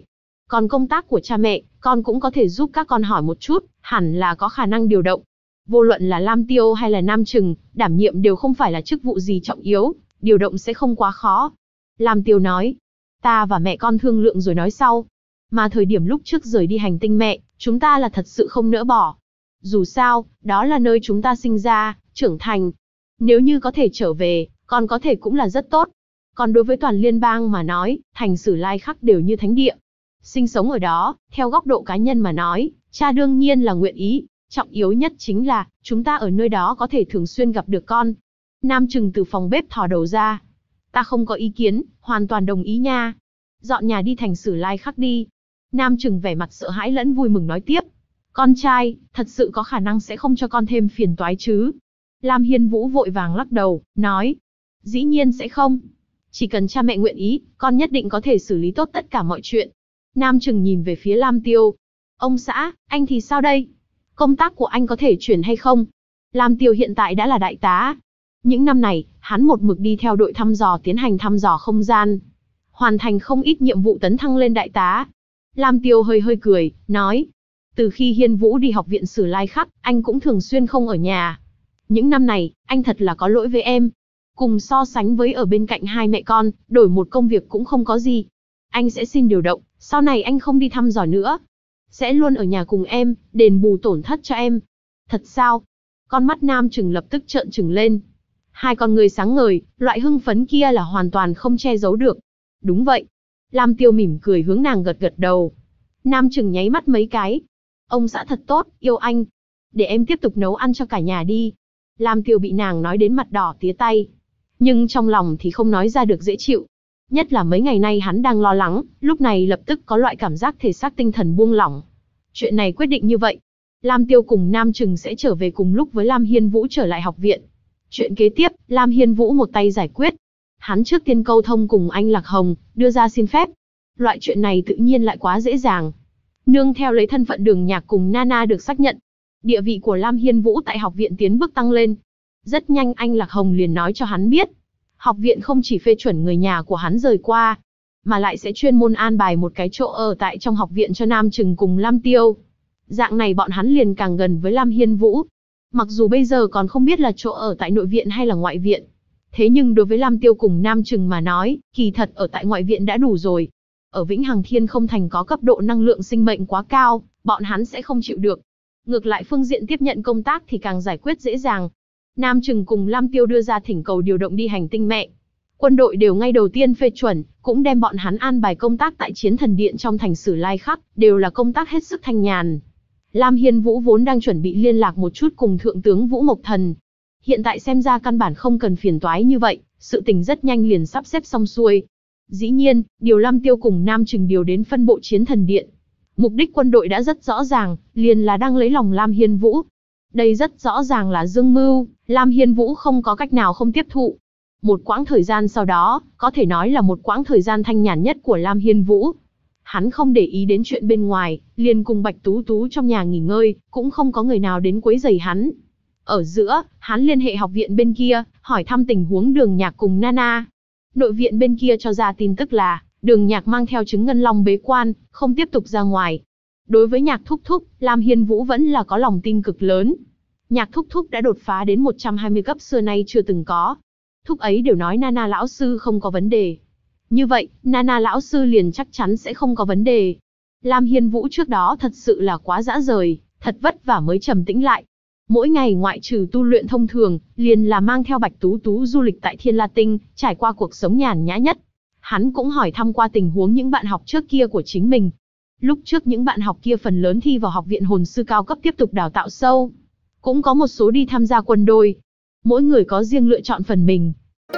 Speaker 1: Còn công tác của cha mẹ, con cũng có thể giúp các con hỏi một chút, hẳn là có khả năng điều động. Vô luận là Lam Tiêu hay là Nam Trừng, đảm nhiệm đều không phải là chức vụ gì trọng yếu, điều động sẽ không quá khó. Lam Tiêu nói, ta và mẹ con thương lượng rồi nói sau. Mà thời điểm lúc trước rời đi hành tinh mẹ, chúng ta là thật sự không nỡ bỏ. Dù sao, đó là nơi chúng ta sinh ra, trưởng thành. Nếu như có thể trở về, còn có thể cũng là rất tốt. Còn đối với toàn liên bang mà nói, thành Sử Lai Khắc đều như thánh địa. Sinh sống ở đó, theo góc độ cá nhân mà nói, cha đương nhiên là nguyện ý. Trọng yếu nhất chính là, chúng ta ở nơi đó có thể thường xuyên gặp được con. Nam Trừng từ phòng bếp thò đầu ra. Ta không có ý kiến, hoàn toàn đồng ý nha. Dọn nhà đi thành Sử Lai Khắc đi. Nam Trừng vẻ mặt sợ hãi lẫn vui mừng nói tiếp. Con trai, thật sự có khả năng sẽ không cho con thêm phiền toái chứ? Lam Hiên Vũ vội vàng lắc đầu, nói. Dĩ nhiên sẽ không. Chỉ cần cha mẹ nguyện ý, con nhất định có thể xử lý tốt tất cả mọi chuyện. Nam Trừng nhìn về phía Lam Tiêu. Ông xã, anh thì sao đây? Công tác của anh có thể chuyển hay không? Lam Tiêu hiện tại đã là đại tá. Những năm này, hắn một mực đi theo đội thăm dò tiến hành thăm dò không gian. Hoàn thành không ít nhiệm vụ tấn thăng lên đại tá. Lam Tiêu hơi hơi cười, nói. Từ khi Hiên Vũ đi học viện Sử Lai Khắc, anh cũng thường xuyên không ở nhà. Những năm này, anh thật là có lỗi với em. Cùng so sánh với ở bên cạnh hai mẹ con, đổi một công việc cũng không có gì. Anh sẽ xin điều động, sau này anh không đi thăm dò nữa. Sẽ luôn ở nhà cùng em, đền bù tổn thất cho em. Thật sao? Con mắt Nam Trừng lập tức trợn trừng lên. Hai con người sáng ngời, loại hưng phấn kia là hoàn toàn không che giấu được. Đúng vậy. Lam Tiêu mỉm cười hướng nàng gật gật đầu. Nam Trừng nháy mắt mấy cái. Ông xã thật tốt, yêu anh. Để em tiếp tục nấu ăn cho cả nhà đi. Lam Tiêu bị nàng nói đến mặt đỏ tía tay. Nhưng trong lòng thì không nói ra được dễ chịu. Nhất là mấy ngày nay hắn đang lo lắng, lúc này lập tức có loại cảm giác thể xác tinh thần buông lỏng. Chuyện này quyết định như vậy. Lam Tiêu cùng Nam Trừng sẽ trở về cùng lúc với Lam Hiên Vũ trở lại học viện. Chuyện kế tiếp, Lam Hiên Vũ một tay giải quyết. Hắn trước tiên câu thông cùng anh Lạc Hồng, đưa ra xin phép. Loại chuyện này tự nhiên lại quá dễ dàng. Nương theo lấy thân phận Đường Nhạc cùng Nana được xác nhận. Địa vị của Lam Hiên Vũ tại học viện tiến bước tăng lên. Rất nhanh anh Lạc Hồng liền nói cho hắn biết. Học viện không chỉ phê chuẩn người nhà của hắn rời qua, mà lại sẽ chuyên môn an bài một cái chỗ ở tại trong học viện cho Nam Trừng cùng Lam Tiêu. Dạng này bọn hắn liền càng gần với Lam Hiên Vũ. Mặc dù bây giờ còn không biết là chỗ ở tại nội viện hay là ngoại viện. Thế nhưng đối với Lam Tiêu cùng Nam Trừng mà nói, kỳ thật ở tại ngoại viện đã đủ rồi. Ở Vĩnh Hằng Thiên Không Thành có cấp độ năng lượng sinh mệnh quá cao, bọn hắn sẽ không chịu được. Ngược lại phương diện tiếp nhận công tác thì càng giải quyết dễ dàng. Nam Trừng cùng Lam Tiêu đưa ra thỉnh cầu điều động đi hành tinh mẹ. Quân đội đều ngay đầu tiên phê chuẩn, cũng đem bọn hắn an bài công tác tại Chiến Thần Điện trong thành Sử Lai Khắc, đều là công tác hết sức thanh nhàn. Lam Hiên Vũ vốn đang chuẩn bị liên lạc một chút cùng Thượng tướng Vũ Mộc Thần. Hiện tại xem ra căn bản không cần phiền toái như vậy, sự tình rất nhanh liền sắp xếp xong xuôi. Dĩ nhiên, điều Lam Tiêu cùng Nam Trừng điều đến phân bộ Chiến Thần Điện. Mục đích quân đội đã rất rõ ràng, liền là đang lấy lòng Lam Hiên Vũ. Đây rất rõ ràng là dương mưu, Lam Hiên Vũ không có cách nào không tiếp thụ. Một quãng thời gian sau đó, có thể nói là một quãng thời gian thanh nhàn nhất của Lam Hiên Vũ. Hắn không để ý đến chuyện bên ngoài, liền cùng Bạch Tú Tú trong nhà nghỉ ngơi, cũng không có người nào đến quấy rầy hắn. Ở giữa, hắn liên hệ học viện bên kia, hỏi thăm tình huống Đường Nhạc cùng Nana. Nội viện bên kia cho ra tin tức là, Đường Nhạc mang theo trứng ngân long bế quan, không tiếp tục ra ngoài. Đối với Nhạc Thúc Thúc, Lam Hiên Vũ vẫn là có lòng tin cực lớn. Nhạc Thúc Thúc đã đột phá đến 120 cấp xưa nay chưa từng có. Thúc ấy đều nói Nana lão sư không có vấn đề. Như vậy, Nana lão sư liền chắc chắn sẽ không có vấn đề. Lam Hiên Vũ trước đó thật sự là quá dã rời, thật vất vả mới trầm tĩnh lại. Mỗi ngày ngoại trừ tu luyện thông thường, liền là mang theo Bạch Tú Tú du lịch tại Thiên La Tinh, trải qua cuộc sống nhàn nhã nhất. Hắn cũng hỏi thăm qua tình huống những bạn học trước kia của chính mình. Lúc trước những bạn học kia phần lớn thi vào học viện hồn sư cao cấp tiếp tục đào tạo sâu. Cũng có một số đi tham gia quân đội. Mỗi người có riêng lựa chọn phần mình.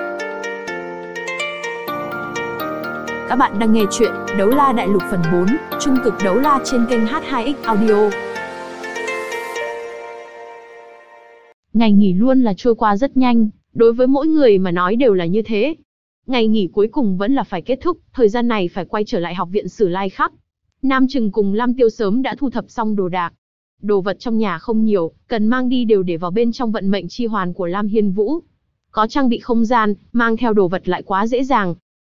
Speaker 1: Các bạn đang nghe chuyện Đấu La Đại Lục phần 4, Trung cực Đấu La trên kênh H2X Audio. Ngày nghỉ luôn là trôi qua rất nhanh, đối với mỗi người mà nói đều là như thế. Ngày nghỉ cuối cùng vẫn là phải kết thúc, thời gian này phải quay trở lại học viện Sử Lai Khắc. Nam Trừng cùng Lam Tiêu sớm đã thu thập xong đồ đạc. Đồ vật trong nhà không nhiều, cần mang đi đều để vào bên trong vận mệnh chi hoàn của Lam Hiên Vũ. Có trang bị không gian, mang theo đồ vật lại quá dễ dàng.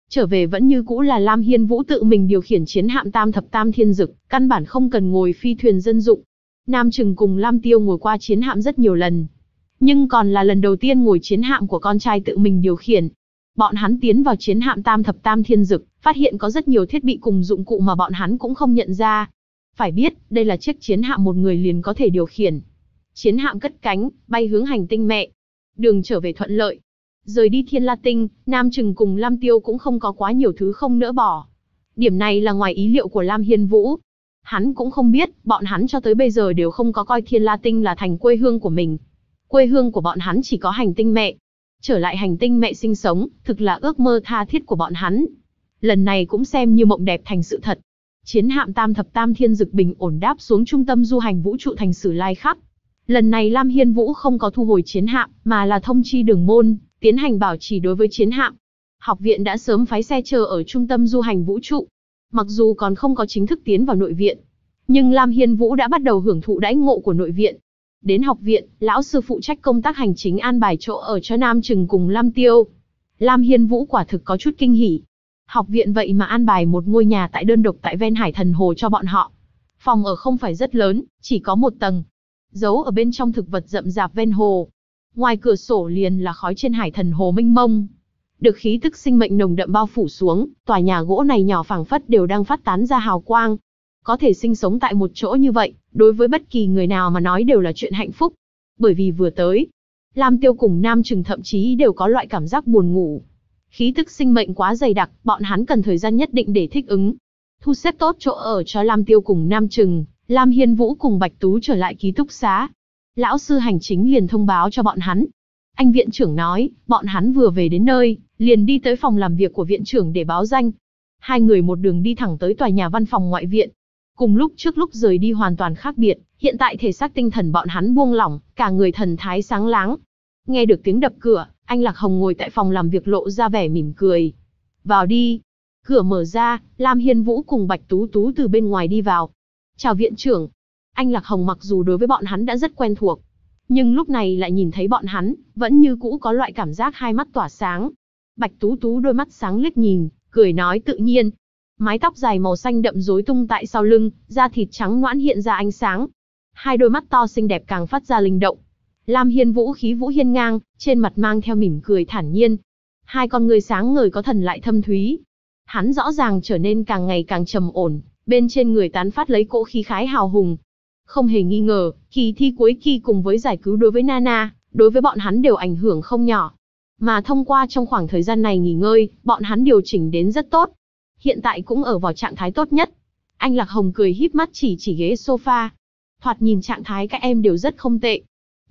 Speaker 1: Trở về vẫn như cũ là Lam Hiên Vũ tự mình điều khiển chiến hạm Tam Thập Tam Thiên Dực, căn bản không cần ngồi phi thuyền dân dụng. Nam Trừng cùng Lam Tiêu ngồi qua chiến hạm rất nhiều lần, nhưng còn là lần đầu tiên ngồi chiến hạm của con trai tự mình điều khiển. Bọn hắn tiến vào chiến hạm Tam Thập Tam Thiên Dực, phát hiện có rất nhiều thiết bị cùng dụng cụ mà bọn hắn cũng không nhận ra. Phải biết, đây là chiếc chiến hạm một người liền có thể điều khiển. Chiến hạm cất cánh, bay hướng hành tinh mẹ. Đường trở về thuận lợi. Rời đi Thiên La Tinh, Nam Trừng cùng Lam Tiêu cũng không có quá nhiều thứ không nỡ bỏ. Điểm này là ngoài ý liệu của Lam Hiên Vũ. Hắn cũng không biết, bọn hắn cho tới bây giờ đều không có coi Thiên La Tinh là thành quê hương của mình. Quê hương của bọn hắn chỉ có hành tinh mẹ. Trở lại hành tinh mẹ sinh sống, thực là ước mơ tha thiết của bọn hắn. Lần này cũng xem như mộng đẹp thành sự thật. Chiến hạm Tam Thập Tam Thiên Dực bình ổn đáp xuống trung tâm du hành vũ trụ thành Sử Lai Khắc. Lần này Lam Hiên Vũ không có thu hồi chiến hạm, mà là thông chi Đường Môn, tiến hành bảo trì đối với chiến hạm. Học viện đã sớm phái xe chờ ở trung tâm du hành vũ trụ. Mặc dù còn không có chính thức tiến vào nội viện, nhưng Lam Hiên Vũ đã bắt đầu hưởng thụ đãi ngộ của nội viện. Đến học viện, lão sư phụ trách công tác hành chính an bài chỗ ở cho Nam Trừng cùng Lam Tiêu. Lam Hiên Vũ quả thực có chút kinh hỉ. Học viện vậy mà an bài một ngôi nhà tại đơn độc tại ven Hải Thần Hồ cho bọn họ. Phòng ở không phải rất lớn, chỉ có một tầng. Giấu ở bên trong thực vật rậm rạp ven hồ. Ngoài cửa sổ liền là khói trên Hải Thần Hồ mênh mông. Được khí tức sinh mệnh nồng đậm bao phủ xuống, tòa nhà gỗ này nhỏ phảng phất đều đang phát tán ra hào quang. Có thể sinh sống tại một chỗ như vậy, đối với bất kỳ người nào mà nói đều là chuyện hạnh phúc. Bởi vì vừa tới, Lam Tiêu cùng Nam Trừng thậm chí đều có loại cảm giác buồn ngủ. Khí tức sinh mệnh quá dày đặc, bọn hắn cần thời gian nhất định để thích ứng. Thu xếp tốt chỗ ở cho Lam Tiêu cùng Nam Trừng, Lam Hiên Vũ cùng Bạch Tú trở lại ký túc xá. Lão sư hành chính liền thông báo cho bọn hắn. Anh viện trưởng nói, bọn hắn vừa về đến nơi, liền đi tới phòng làm việc của viện trưởng để báo danh. Hai người một đường đi thẳng tới tòa nhà văn phòng ngoại viện. Cùng lúc trước lúc rời đi hoàn toàn khác biệt, hiện tại thể xác tinh thần bọn hắn buông lỏng, cả người thần thái sáng láng. Nghe được tiếng đập cửa, anh Lạc Hồng ngồi tại phòng làm việc lộ ra vẻ mỉm cười. Vào đi. Cửa mở ra, Lam Hiên Vũ cùng Bạch Tú Tú từ bên ngoài đi vào. Chào viện trưởng. Anh Lạc Hồng mặc dù đối với bọn hắn đã rất quen thuộc, nhưng lúc này lại nhìn thấy bọn hắn, vẫn như cũ có loại cảm giác hai mắt tỏa sáng. Bạch Tú Tú đôi mắt sáng liếc nhìn, cười nói tự nhiên. Mái tóc dài màu xanh đậm rối tung tại sau lưng, da thịt trắng nõn hiện ra ánh sáng. Hai đôi mắt to xinh đẹp càng phát ra linh động. Lam Hiên Vũ khí vũ hiên ngang, trên mặt mang theo mỉm cười thản nhiên. Hai con người sáng ngời có thần lại thâm thúy. Hắn rõ ràng trở nên càng ngày càng trầm ổn, bên trên người tán phát lấy cỗ khí khái hào hùng. Không hề nghi ngờ, kỳ thi cuối kỳ cùng với giải cứu đối với Nana, đối với bọn hắn đều ảnh hưởng không nhỏ. Mà thông qua trong khoảng thời gian này nghỉ ngơi, bọn hắn điều chỉnh đến rất tốt. Hiện tại cũng ở vào trạng thái tốt nhất. Anh Lạc Hồng cười híp mắt chỉ ghế sofa. Thoạt nhìn trạng thái các em đều rất không tệ.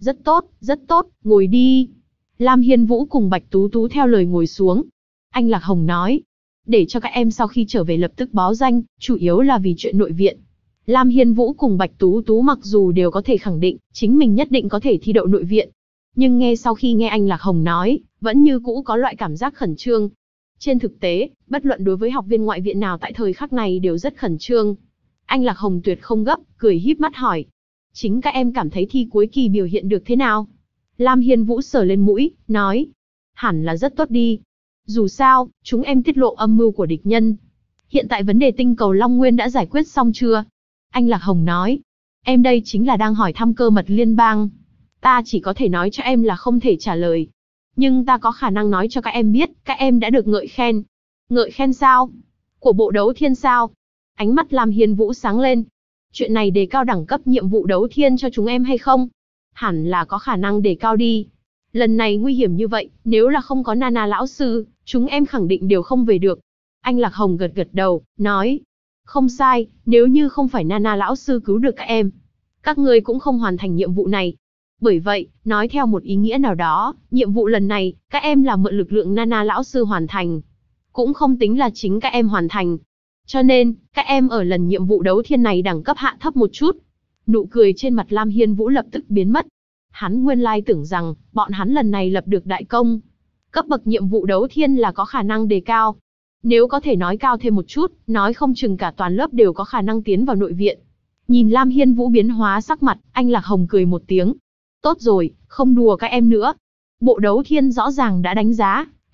Speaker 1: Rất tốt, ngồi đi. Lam Hiên Vũ cùng Bạch Tú Tú theo lời ngồi xuống. Anh Lạc Hồng nói, để cho các em sau khi trở về lập tức báo danh, chủ yếu là vì chuyện nội viện. Lam Hiên Vũ cùng Bạch Tú Tú mặc dù đều có thể khẳng định, chính mình nhất định có thể thi đậu nội viện. Nhưng sau khi nghe anh Lạc Hồng nói, vẫn như cũ có loại cảm giác khẩn trương. Trên thực tế, bất luận đối với học viên ngoại viện nào tại thời khắc này đều rất khẩn trương. Anh Lạc Hồng tuyệt không gấp, cười híp mắt hỏi. Chính các em cảm thấy thi cuối kỳ biểu hiện được thế nào? Lam Hiên Vũ sờ lên mũi, nói. Hẳn là rất tốt đi. Dù sao, chúng em tiết lộ âm mưu của địch nhân. Hiện tại vấn đề tinh cầu Long Nguyên đã giải quyết xong chưa? Anh Lạc Hồng nói. Em đây chính là đang hỏi thăm cơ mật liên bang. Ta chỉ có thể nói cho em là không thể trả lời. Nhưng ta có khả năng nói cho các em biết, các em đã được ngợi khen. Ngợi khen sao? Của bộ đấu thiên sao? Ánh mắt Lam Hiên Vũ sáng lên. Chuyện này đề cao đẳng cấp nhiệm vụ đấu thiên cho chúng em hay không? Hẳn là có khả năng đề cao đi. Lần này nguy hiểm như vậy, nếu là không có Nana lão sư, chúng em khẳng định đều không về được. Anh Lạc Hồng gật gật đầu, nói. Không sai, nếu như không phải Nana lão sư cứu được các em, các ngươi cũng không hoàn thành nhiệm vụ này. Bởi vậy, nói theo một ý nghĩa nào đó, nhiệm vụ lần này, các em là mượn lực lượng Nana lão sư hoàn thành. Cũng không tính là chính các em hoàn thành. Cho nên, các em ở lần nhiệm vụ đấu thiên này đẳng cấp hạ thấp một chút. Nụ cười trên mặt Lam Hiên Vũ lập tức biến mất. Hắn nguyên lai tưởng rằng, bọn hắn lần này lập được đại công. Cấp bậc nhiệm vụ đấu thiên là có khả năng đề cao. Nếu có thể nói cao thêm một chút, nói không chừng cả toàn lớp đều có khả năng tiến vào nội viện. Nhìn Lam Hiên Vũ biến hóa sắc mặt, anh Lạc Hồng cười một tiếng. Tốt rồi, không đùa các em nữa. Bộ đấu thiên rõ ràng đã đánh giá,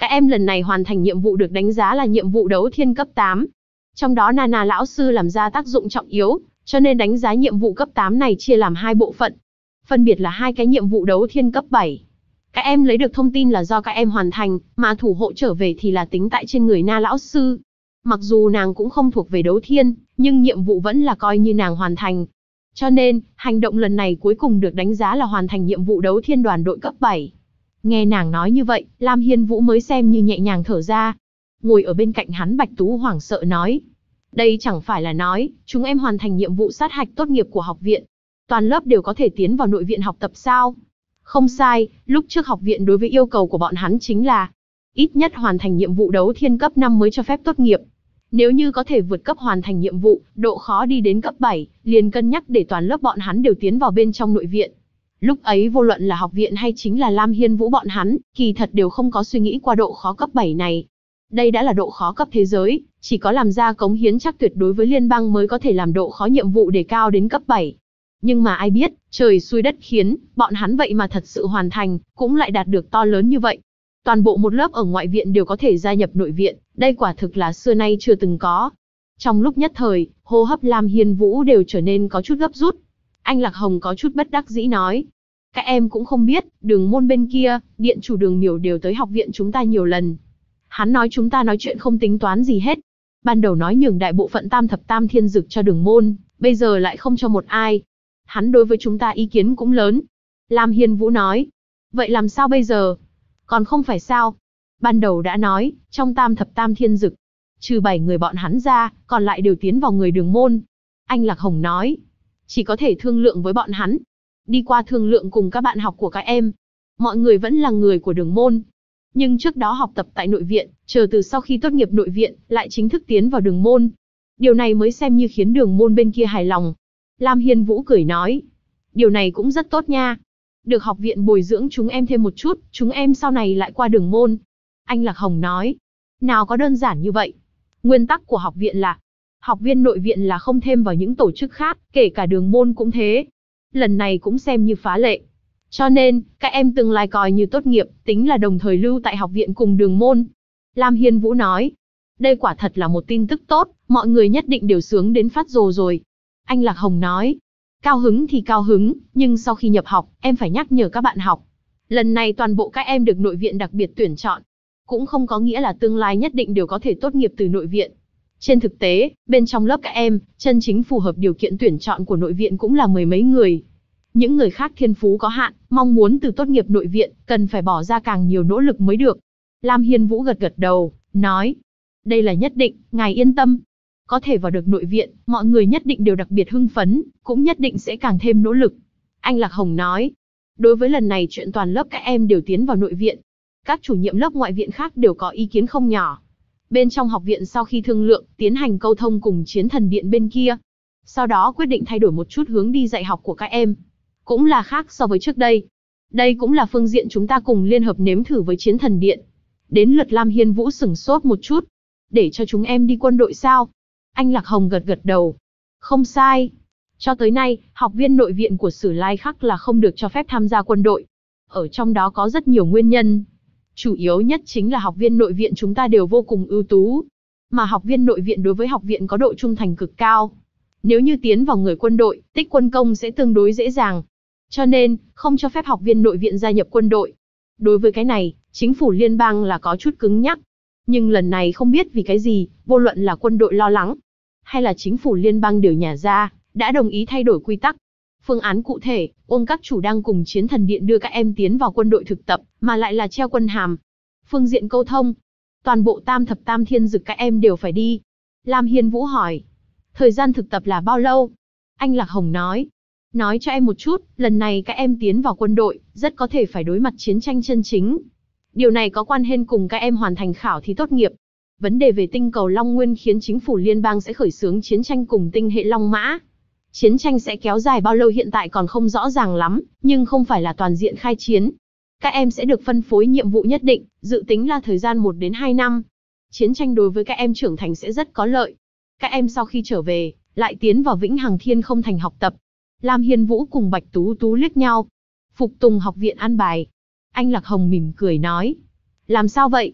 Speaker 1: Các em lần này hoàn thành nhiệm vụ được đánh giá là nhiệm vụ đấu thiên cấp 8. Trong đó Nana lão sư làm ra tác dụng trọng yếu, cho nên đánh giá nhiệm vụ cấp 8 này chia làm hai bộ phận. Phân biệt là hai cái nhiệm vụ đấu thiên cấp 7. Các em lấy được thông tin là do các em hoàn thành, mà thủ hộ trở về thì là tính tại trên người Na lão sư. Mặc dù nàng cũng không thuộc về đấu thiên, nhưng nhiệm vụ vẫn là coi như nàng hoàn thành. Cho nên, hành động lần này cuối cùng được đánh giá là hoàn thành nhiệm vụ đấu thiên đoàn đội cấp 7. Nghe nàng nói như vậy, Lam Hiên Vũ mới xem như nhẹ nhàng thở ra. Ngồi ở bên cạnh hắn Bạch Tú hoảng sợ nói. Đây chẳng phải là nói, chúng em hoàn thành nhiệm vụ sát hạch tốt nghiệp của học viện. Toàn lớp đều có thể tiến vào nội viện học tập sao? Không sai, lúc trước học viện đối với yêu cầu của bọn hắn chính là ít nhất hoàn thành nhiệm vụ đấu thiên cấp 5 mới cho phép tốt nghiệp. Nếu như có thể vượt cấp hoàn thành nhiệm vụ, độ khó đi đến cấp 7, liền cân nhắc để toàn lớp bọn hắn đều tiến vào bên trong nội viện. Lúc ấy vô luận là học viện hay chính là Lam Hiên Vũ bọn hắn, kỳ thật đều không có suy nghĩ qua độ khó cấp 7 này. Đây đã là độ khó cấp thế giới, chỉ có làm ra cống hiến chắc tuyệt đối với liên bang mới có thể làm độ khó nhiệm vụ đề cao đến cấp 7. Nhưng mà ai biết, trời xui đất khiến, bọn hắn vậy mà thật sự hoàn thành, cũng lại đạt được to lớn như vậy. Toàn bộ một lớp ở ngoại viện đều có thể gia nhập nội viện, đây quả thực là xưa nay chưa từng có. Trong lúc nhất thời, hô hấp Lam Hiên Vũ đều trở nên có chút gấp rút. Anh Lạc Hồng có chút bất đắc dĩ nói. Các em cũng không biết, Đường môn bên kia, điện chủ Đường Miểu đều tới học viện chúng ta nhiều lần. Hắn nói chúng ta nói chuyện không tính toán gì hết. Ban đầu nói nhường đại bộ phận tam thập tam thiên dực cho Đường môn, bây giờ lại không cho một ai. Hắn đối với chúng ta ý kiến cũng lớn. Lam Hiên Vũ nói. Vậy làm sao bây giờ? Còn không phải sao? Ban đầu đã nói, trong tam thập tam thiên dực, trừ 7 người bọn hắn ra, còn lại đều tiến vào người Đường môn. Anh Lạc Hồng nói. Chỉ có thể thương lượng với bọn hắn. Đi qua thương lượng cùng các bạn học của các em. Mọi người vẫn là người của Đường môn. Nhưng trước đó học tập tại nội viện, chờ từ sau khi tốt nghiệp nội viện, lại chính thức tiến vào Đường môn. Điều này mới xem như khiến Đường môn bên kia hài lòng. Lam Hiên Vũ cười nói. Điều này cũng rất tốt nha. Được học viện bồi dưỡng chúng em thêm một chút, chúng em sau này lại qua Đường môn. Anh Lạc Hồng nói. Nào có đơn giản như vậy. Nguyên tắc của học viện là, học viên nội viện là không thêm vào những tổ chức khác, kể cả Đường môn cũng thế. Lần này cũng xem như phá lệ. Cho nên, các em tương lai coi như tốt nghiệp, tính là đồng thời lưu tại học viện cùng Đường môn. Lam Hiên Vũ nói. Đây quả thật là một tin tức tốt, mọi người nhất định đều sướng đến phát rồ rồi. Anh Lạc Hồng nói. Cao hứng thì cao hứng, nhưng sau khi nhập học, em phải nhắc nhở các bạn học. Lần này toàn bộ các em được nội viện đặc biệt tuyển chọn. Cũng không có nghĩa là tương lai nhất định đều có thể tốt nghiệp từ nội viện. Trên thực tế, bên trong lớp các em, chân chính phù hợp điều kiện tuyển chọn của nội viện cũng là mười mấy người. Những người khác thiên phú có hạn, mong muốn từ tốt nghiệp nội viện, cần phải bỏ ra càng nhiều nỗ lực mới được. Lam Hiên Vũ gật gật đầu, nói. Đây là nhất định, ngài yên tâm. Có thể vào được nội viện, mọi người nhất định đều đặc biệt hưng phấn, cũng nhất định sẽ càng thêm nỗ lực. Anh Lạc Hồng nói. Đối với lần này chuyện toàn lớp các em đều tiến vào nội viện. Các chủ nhiệm lớp ngoại viện khác đều có ý kiến không nhỏ. Bên trong học viện sau khi thương lượng, tiến hành câu thông cùng Chiến Thần Điện bên kia. Sau đó quyết định thay đổi một chút hướng đi dạy học của các em. Cũng là khác so với trước đây. Đây cũng là phương diện chúng ta cùng liên hợp nếm thử với Chiến Thần Điện. Đến lượt Lam Hiên Vũ sửng sốt một chút. Để cho chúng em đi quân đội sao? Anh Lạc Hồng gật gật đầu. Không sai. Cho tới nay, học viên nội viện của Sử Lai Khắc là không được cho phép tham gia quân đội. Ở trong đó có rất nhiều nguyên nhân. Chủ yếu nhất chính là học viên nội viện chúng ta đều vô cùng ưu tú. Mà học viên nội viện đối với học viện có độ trung thành cực cao. Nếu như tiến vào người quân đội, tích quân công sẽ tương đối dễ dàng. Cho nên, không cho phép học viên nội viện gia nhập quân đội. Đối với cái này, chính phủ liên bang là có chút cứng nhắc. Nhưng lần này không biết vì cái gì, vô luận là quân đội lo lắng, hay là chính phủ liên bang đều nhả ra, đã đồng ý thay đổi quy tắc. Phương án cụ thể, Ôn các chủ đang cùng Chiến Thần Điện đưa các em tiến vào quân đội thực tập, mà lại là treo quân hàm. Phương diện câu thông, toàn bộ tam thập tam thiên dực các em đều phải đi. Lam Hiên Vũ hỏi, thời gian thực tập là bao lâu? Anh Lạc Hồng nói cho em một chút, lần này các em tiến vào quân đội, rất có thể phải đối mặt chiến tranh chân chính. Điều này có quan hệ cùng các em hoàn thành khảo thí tốt nghiệp. Vấn đề về tinh cầu Long Nguyên khiến chính phủ liên bang sẽ khởi xướng chiến tranh cùng tinh hệ Long Mã. Chiến tranh sẽ kéo dài bao lâu hiện tại còn không rõ ràng lắm, nhưng không phải là toàn diện khai chiến. Các em sẽ được phân phối nhiệm vụ nhất định, dự tính là thời gian 1 đến 2 năm. Chiến tranh đối với các em trưởng thành sẽ rất có lợi. Các em sau khi trở về, lại tiến vào Vĩnh Hằng Thiên Không Thành học tập. Lam Hiên Vũ cùng Bạch Tú Tú liếc nhau. Phục tùng học viện an bài. Anh Lạc Hồng mỉm cười nói. Làm sao vậy?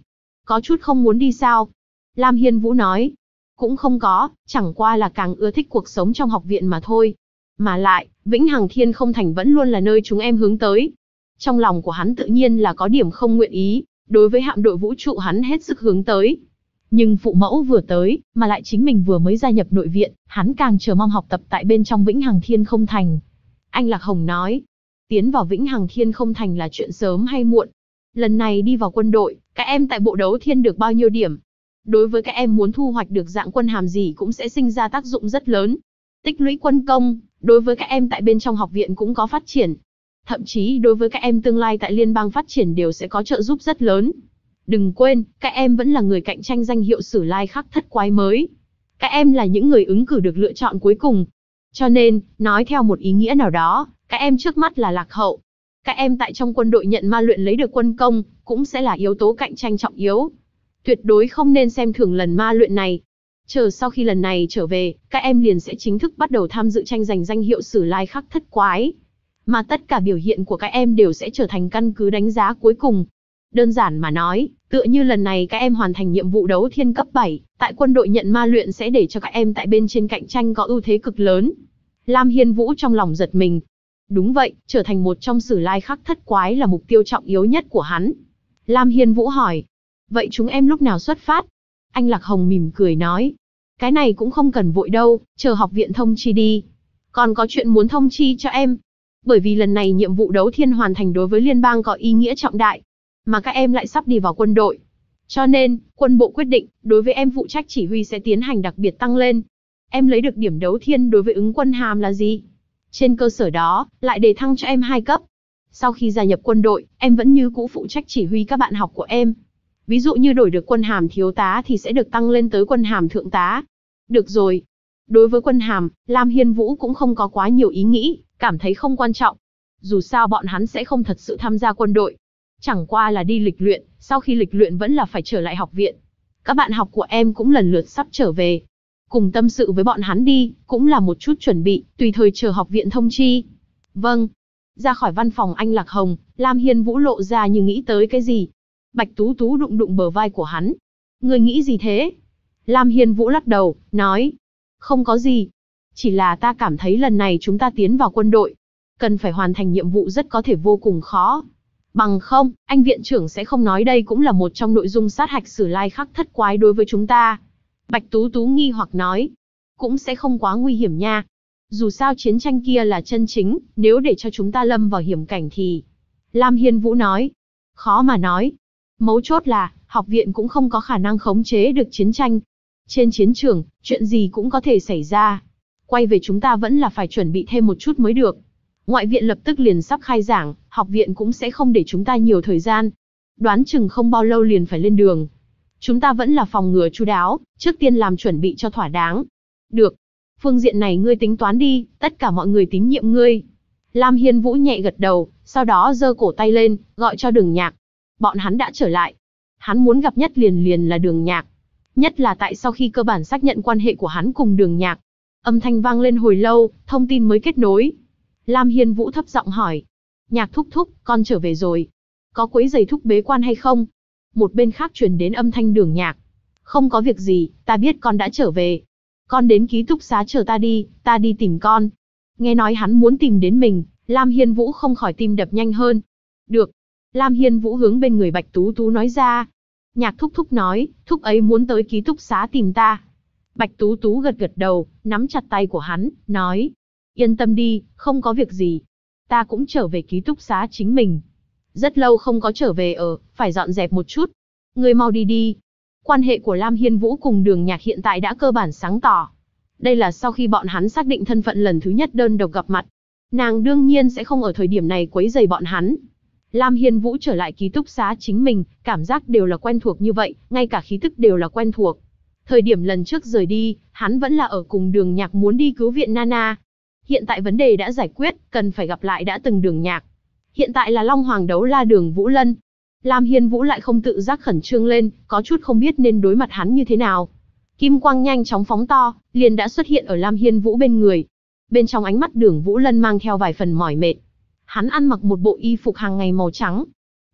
Speaker 1: Có chút không muốn đi sao? Lam Hiên Vũ nói. Cũng không có, chẳng qua là càng ưa thích cuộc sống trong học viện mà thôi. Mà lại, Vĩnh Hằng Thiên Không Thành vẫn luôn là nơi chúng em hướng tới. Trong lòng của hắn tự nhiên là có điểm không nguyện ý, đối với hạm đội vũ trụ hắn hết sức hướng tới. Nhưng phụ mẫu vừa tới, mà lại chính mình vừa mới gia nhập nội viện, hắn càng chờ mong học tập tại bên trong Vĩnh Hằng Thiên Không Thành. Anh Lạc Hồng nói, tiến vào Vĩnh Hằng Thiên Không Thành là chuyện sớm hay muộn. Lần này đi vào quân đội, các em tại bộ đấu thiên được bao nhiêu điểm? Đối với các em muốn thu hoạch được dạng quân hàm gì cũng sẽ sinh ra tác dụng rất lớn. Tích lũy quân công, đối với các em tại bên trong học viện cũng có phát triển. Thậm chí đối với các em tương lai tại liên bang phát triển đều sẽ có trợ giúp rất lớn. Đừng quên, các em vẫn là người cạnh tranh danh hiệu Sử Lai Khắc Thất Quái mới. Các em là những người ứng cử được lựa chọn cuối cùng. Cho nên, nói theo một ý nghĩa nào đó, các em trước mắt là lạc hậu. Các em tại trong quân đội nhận ma luyện lấy được quân công, cũng sẽ là yếu tố cạnh tranh trọng yếu. Tuyệt đối không nên xem thường lần ma luyện này. Chờ sau khi lần này trở về, các em liền sẽ chính thức bắt đầu tham dự tranh giành danh hiệu Sử Lai Khắc Thất Quái. Mà tất cả biểu hiện của các em đều sẽ trở thành căn cứ đánh giá cuối cùng. Đơn giản mà nói, tựa như lần này các em hoàn thành nhiệm vụ đấu thiên cấp 7, tại quân đội nhận ma luyện sẽ để cho các em tại bên trên cạnh tranh có ưu thế cực lớn. Lam Hiên Vũ trong lòng giật mình. Đúng vậy, trở thành một trong Sử Lai Khắc Thất Quái là mục tiêu trọng yếu nhất của hắn. Lam Hiên Vũ hỏi, vậy chúng em lúc nào xuất phát? Anh Lạc Hồng mỉm cười nói, cái này cũng không cần vội đâu, chờ học viện thông chi đi. Còn có chuyện muốn thông chi cho em. Bởi vì lần này nhiệm vụ đấu thiên hoàn thành đối với liên bang có ý nghĩa trọng đại, mà các em lại sắp đi vào quân đội. Cho nên, quân bộ quyết định, đối với em phụ trách chỉ huy sẽ tiến hành đặc biệt tăng lên. Em lấy được điểm đấu thiên đối với ứng quân hàm là gì? Trên cơ sở đó, lại đề thăng cho em 2 cấp. Sau khi gia nhập quân đội, em vẫn như cũ phụ trách chỉ huy các bạn học của em. Ví dụ như đổi được quân hàm thiếu tá thì sẽ được tăng lên tới quân hàm thượng tá. Được rồi. Đối với quân hàm, Lam Hiên Vũ cũng không có quá nhiều ý nghĩ, cảm thấy không quan trọng. Dù sao bọn hắn sẽ không thật sự tham gia quân đội. Chẳng qua là đi lịch luyện, sau khi lịch luyện vẫn là phải trở lại học viện. Các bạn học của em cũng lần lượt sắp trở về. Cùng tâm sự với bọn hắn đi, cũng là một chút chuẩn bị, tùy thời chờ học viện thông chi. Vâng. Ra khỏi văn phòng anh Lạc Hồng, Lam Hiên Vũ lộ ra như nghĩ tới cái gì. Bạch Tú Tú đụng đụng bờ vai của hắn. Người nghĩ gì thế? Lam Hiên Vũ lắc đầu, nói. Không có gì. Chỉ là ta cảm thấy lần này chúng ta tiến vào quân đội. Cần phải hoàn thành nhiệm vụ rất có thể vô cùng khó. Bằng không, anh viện trưởng sẽ không nói đây cũng là một trong nội dung sát hạch Sử Lai Khắc Thất Quái đối với chúng ta. Bạch Tú Tú nghi hoặc nói. Cũng sẽ không quá nguy hiểm nha. Dù sao chiến tranh kia là chân chính, nếu để cho chúng ta lâm vào hiểm cảnh thì... Lam Hiên Vũ nói. Khó mà nói. Mấu chốt là, học viện cũng không có khả năng khống chế được chiến tranh. Trên chiến trường, chuyện gì cũng có thể xảy ra. Quay về chúng ta vẫn là phải chuẩn bị thêm một chút mới được. Ngoại viện lập tức liền sắp khai giảng, học viện cũng sẽ không để chúng ta nhiều thời gian. Đoán chừng không bao lâu liền phải lên đường. Chúng ta vẫn là phòng ngừa chu đáo, trước tiên làm chuẩn bị cho thỏa đáng. Được. Phương diện này ngươi tính toán đi, tất cả mọi người tín nhiệm ngươi. Lam Hiên Vũ nhẹ gật đầu, sau đó giơ cổ tay lên, gọi cho Đường Nhạc. Bọn hắn đã trở lại. Hắn muốn gặp nhất liền là Đường Nhạc. Nhất là tại sau khi cơ bản xác nhận quan hệ của hắn cùng Đường Nhạc. Âm thanh vang lên hồi lâu, thông tin mới kết nối. Lam Hiên Vũ thấp giọng hỏi. Nhạc thúc thúc, con trở về rồi. Có quấy giày thúc bế quan hay không? Một bên khác truyền đến âm thanh Đường Nhạc. Không có việc gì, ta biết con đã trở về. Con đến ký túc xá chờ ta đi tìm con. Nghe nói hắn muốn tìm đến mình, Lam Hiên Vũ không khỏi tim đập nhanh hơn. Được. Lam Hiên Vũ hướng bên người Bạch Tú Tú nói ra. Nhạc thúc thúc nói, thúc ấy muốn tới ký túc xá tìm ta. Bạch Tú Tú gật gật đầu, nắm chặt tay của hắn, nói. Yên tâm đi, không có việc gì. Ta cũng trở về ký túc xá chính mình. Rất lâu không có trở về phải dọn dẹp một chút. Ngươi mau đi đi. Quan hệ của Lam Hiên Vũ cùng Đường Nhạc hiện tại đã cơ bản sáng tỏ. Đây là sau khi bọn hắn xác định thân phận lần thứ nhất đơn độc gặp mặt. Nàng đương nhiên sẽ không ở thời điểm này quấy rầy bọn hắn. Lam Hiên Vũ trở lại ký túc xá chính mình, cảm giác đều là quen thuộc như vậy, ngay cả khí tức đều là quen thuộc. Thời điểm lần trước rời đi, hắn vẫn là ở cùng Đường Nhạc muốn đi cứu viện Nana. Hiện tại vấn đề đã giải quyết, cần phải gặp lại đã từng Đường Nhạc. Hiện tại là Long Hoàng đấu la Đường Vũ Lân. Lam Hiên Vũ lại không tự giác khẩn trương lên, có chút không biết nên đối mặt hắn như thế nào. Kim quang nhanh chóng phóng to, liền đã xuất hiện ở Lam Hiên Vũ bên người. Bên trong ánh mắt Đường Vũ Lân mang theo vài phần mỏi mệt. Hắn ăn mặc một bộ y phục hàng ngày màu trắng.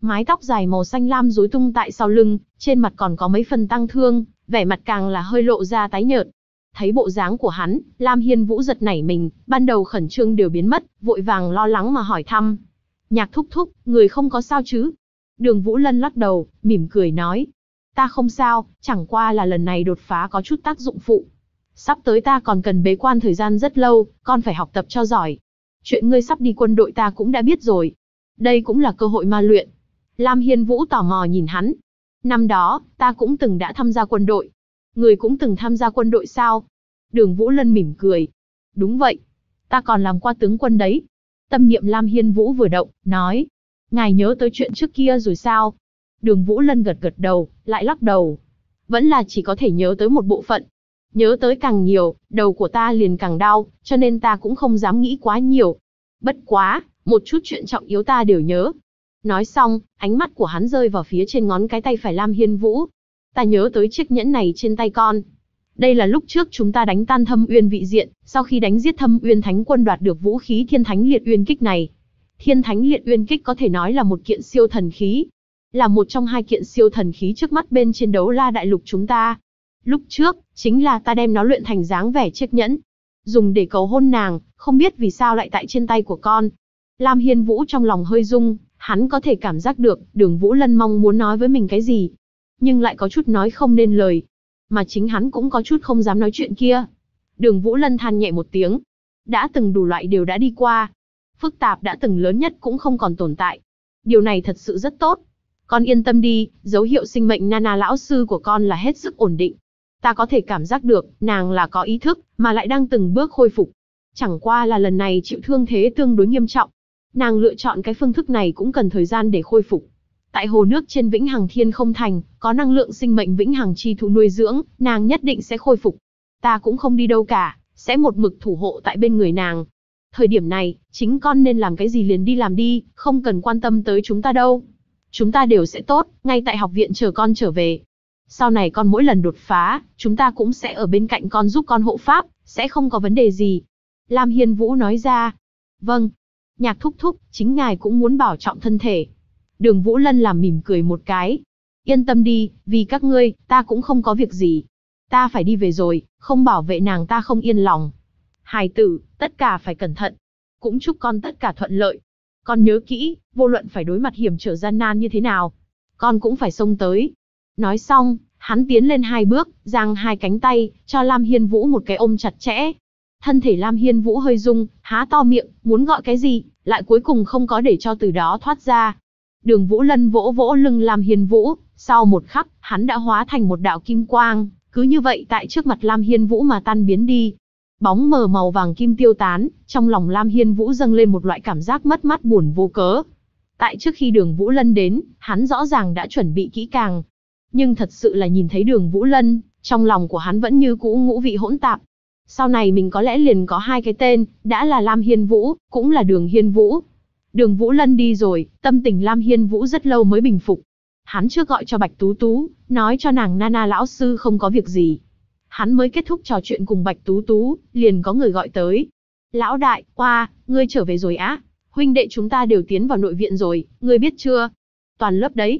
Speaker 1: mái tóc dài màu xanh lam rối tung tại sau lưng, trên mặt còn có mấy phần tang thương, vẻ mặt càng là hơi lộ ra tái nhợt. Thấy bộ dáng của hắn, Lam Hiên Vũ giật nảy mình, ban đầu khẩn trương đều biến mất, vội vàng lo lắng mà hỏi thăm. Nhạc thúc thúc, người không có sao chứ? Đường Vũ Lân lắc đầu, mỉm cười nói. Ta không sao, chẳng qua là lần này đột phá có chút tác dụng phụ. Sắp tới ta còn cần bế quan thời gian rất lâu, con phải học tập cho giỏi. Chuyện ngươi sắp đi quân đội ta cũng đã biết rồi. Đây cũng là cơ hội ma luyện. Lam Hiên Vũ tò mò nhìn hắn. Năm đó, ta cũng từng đã tham gia quân đội. Người cũng từng tham gia quân đội sao? Đường Vũ Lân mỉm cười. Đúng vậy. Ta còn làm qua tướng quân đấy. Tâm niệm Lam Hiên Vũ vừa động, nói. Ngài nhớ tới chuyện trước kia rồi sao? Đường Vũ Lân gật gật đầu, lại lắc đầu. Vẫn là chỉ có thể nhớ tới một bộ phận. Nhớ tới càng nhiều, đầu của ta liền càng đau, cho nên ta cũng không dám nghĩ quá nhiều. Bất quá, một chút chuyện trọng yếu ta đều nhớ. Nói xong, ánh mắt của hắn rơi vào phía trên ngón cái tay phải Lam Hiên Vũ. Ta nhớ tới chiếc nhẫn này trên tay con. Đây là lúc trước chúng ta đánh tan Thâm Uyên vị diện, sau khi đánh giết Thâm Uyên Thánh Quân đoạt được vũ khí Thiên Thánh Liệt Uyên Kích này. Thiên Thánh Liệt Uyên Kích có thể nói là một kiện siêu thần khí. Là một trong hai kiện siêu thần khí trước mắt bên trên Đấu La Đại Lục chúng ta. Lúc trước, chính là ta đem nó luyện thành dáng vẻ chiếc nhẫn. Dùng để cầu hôn nàng, không biết vì sao lại tại trên tay của con. Lam Hiên Vũ trong lòng hơi rung, hắn có thể cảm giác được, Đường Vũ Lân mong muốn nói với mình cái gì. Nhưng lại có chút nói không nên lời. Mà chính hắn cũng có chút không dám nói chuyện kia. Đường Vũ Lân than nhẹ một tiếng. Đã từng đủ loại đều đã đi qua. Phức tạp đã từng lớn nhất cũng không còn tồn tại. Điều này thật sự rất tốt. Con yên tâm đi, dấu hiệu sinh mệnh Nana lão sư của con là hết sức ổn định. Ta có thể cảm giác được, nàng là có ý thức, mà lại đang từng bước khôi phục. Chẳng qua là lần này chịu thương thế tương đối nghiêm trọng. Nàng lựa chọn cái phương thức này cũng cần thời gian để khôi phục. Tại hồ nước trên Vĩnh Hằng Thiên Không Thành, có năng lượng sinh mệnh Vĩnh Hằng chi thụ nuôi dưỡng, nàng nhất định sẽ khôi phục. Ta cũng không đi đâu cả, sẽ một mực thủ hộ tại bên người nàng. Thời điểm này, chính con nên làm cái gì liền đi làm đi, không cần quan tâm tới chúng ta đâu. Chúng ta đều sẽ tốt, ngay tại học viện chờ con trở về. Sau này con mỗi lần đột phá, chúng ta cũng sẽ ở bên cạnh con giúp con hộ pháp, sẽ không có vấn đề gì. Lam Hiên Vũ nói ra. Vâng. Nhạc thúc thúc, chính ngài cũng muốn bảo trọng thân thể. Đường Vũ Lân làm mỉm cười một cái. Yên tâm đi, vì các ngươi, ta cũng không có việc gì. Ta phải đi về rồi, không bảo vệ nàng ta không yên lòng. Hài tử, tất cả phải cẩn thận. Cũng chúc con tất cả thuận lợi. Con nhớ kỹ, vô luận phải đối mặt hiểm trở gian nan như thế nào, con cũng phải xông tới. Nói xong, hắn tiến lên 2 bước, giang 2 cánh tay, cho Lam Hiên Vũ một cái ôm chặt chẽ. Thân thể Lam Hiên Vũ hơi rung, há to miệng, muốn gọi cái gì, lại cuối cùng không có để cho từ đó thoát ra. Đường Vũ Lân vỗ vỗ lưng Lam Hiên Vũ, sau một khắc, hắn đã hóa thành một đạo kim quang, cứ như vậy tại trước mặt Lam Hiên Vũ mà tan biến đi. Bóng mờ màu vàng kim tiêu tán, trong lòng Lam Hiên Vũ dâng lên một loại cảm giác mất mát buồn vô cớ. Tại trước khi Đường Vũ Lân đến, hắn rõ ràng đã chuẩn bị kỹ càng. Nhưng thật sự là nhìn thấy Đường Vũ Lân, trong lòng của hắn vẫn như cũ ngũ vị hỗn tạp. Sau này mình có lẽ liền có 2 cái tên, đã là Lam Hiên Vũ, cũng là Đường Hiên Vũ. Đường Vũ Lân đi rồi, tâm tình Lam Hiên Vũ rất lâu mới bình phục. Hắn chưa gọi cho Bạch Tú Tú, nói cho nàng Nana lão sư không có việc gì. Hắn mới kết thúc trò chuyện cùng Bạch Tú Tú, liền có người gọi tới. Lão đại, oa, ngươi trở về rồi á? Huynh đệ chúng ta đều tiến vào nội viện rồi, ngươi biết chưa? Toàn lớp đấy.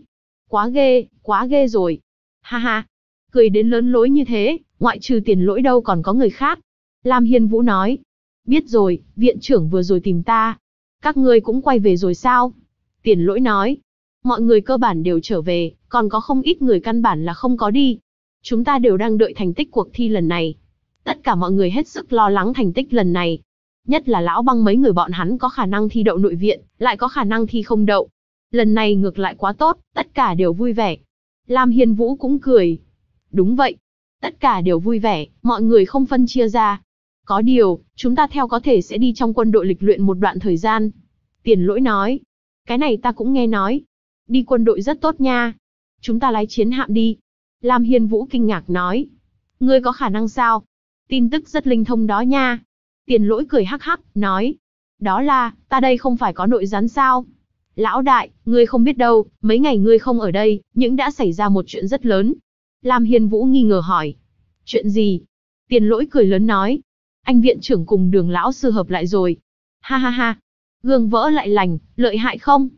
Speaker 1: Quá ghê rồi. Ha ha, cười đến lớn lối như thế, ngoại trừ Tiền Lỗi đâu còn có người khác. Lam Hiên Vũ nói. Biết rồi, viện trưởng vừa rồi tìm ta. Các ngươi cũng quay về rồi sao? Tiền Lỗi nói. Mọi người cơ bản đều trở về, còn có không ít người căn bản là không có đi. Chúng ta đều đang đợi thành tích cuộc thi lần này. Tất cả mọi người hết sức lo lắng thành tích lần này. Nhất là Lão Băng mấy người bọn hắn có khả năng thi đậu nội viện, lại có khả năng thi không đậu. Lần này ngược lại quá tốt, tất cả đều vui vẻ. Lam Hiên Vũ cũng cười. Đúng vậy. Tất cả đều vui vẻ, mọi người không phân chia ra. Có điều, chúng ta theo có thể sẽ đi trong quân đội lịch luyện một đoạn thời gian. Tiền Lỗi nói. Cái này ta cũng nghe nói. Đi quân đội rất tốt nha. Chúng ta lái chiến hạm đi. Lam Hiên Vũ kinh ngạc nói. Ngươi có khả năng sao? Tin tức rất linh thông đó nha. Tiền Lỗi cười hắc hắc, nói. Đó là, ta đây không phải có nội gián sao? Lão đại, ngươi không biết đâu, mấy ngày ngươi không ở đây, nhưng đã xảy ra một chuyện rất lớn. Lam Hiên Vũ nghi ngờ hỏi. Chuyện gì? Tiền Lỗi cười lớn nói. Anh viện trưởng cùng Đường lão sư hợp lại rồi. Ha ha ha. Gương vỡ lại lành, lợi hại không?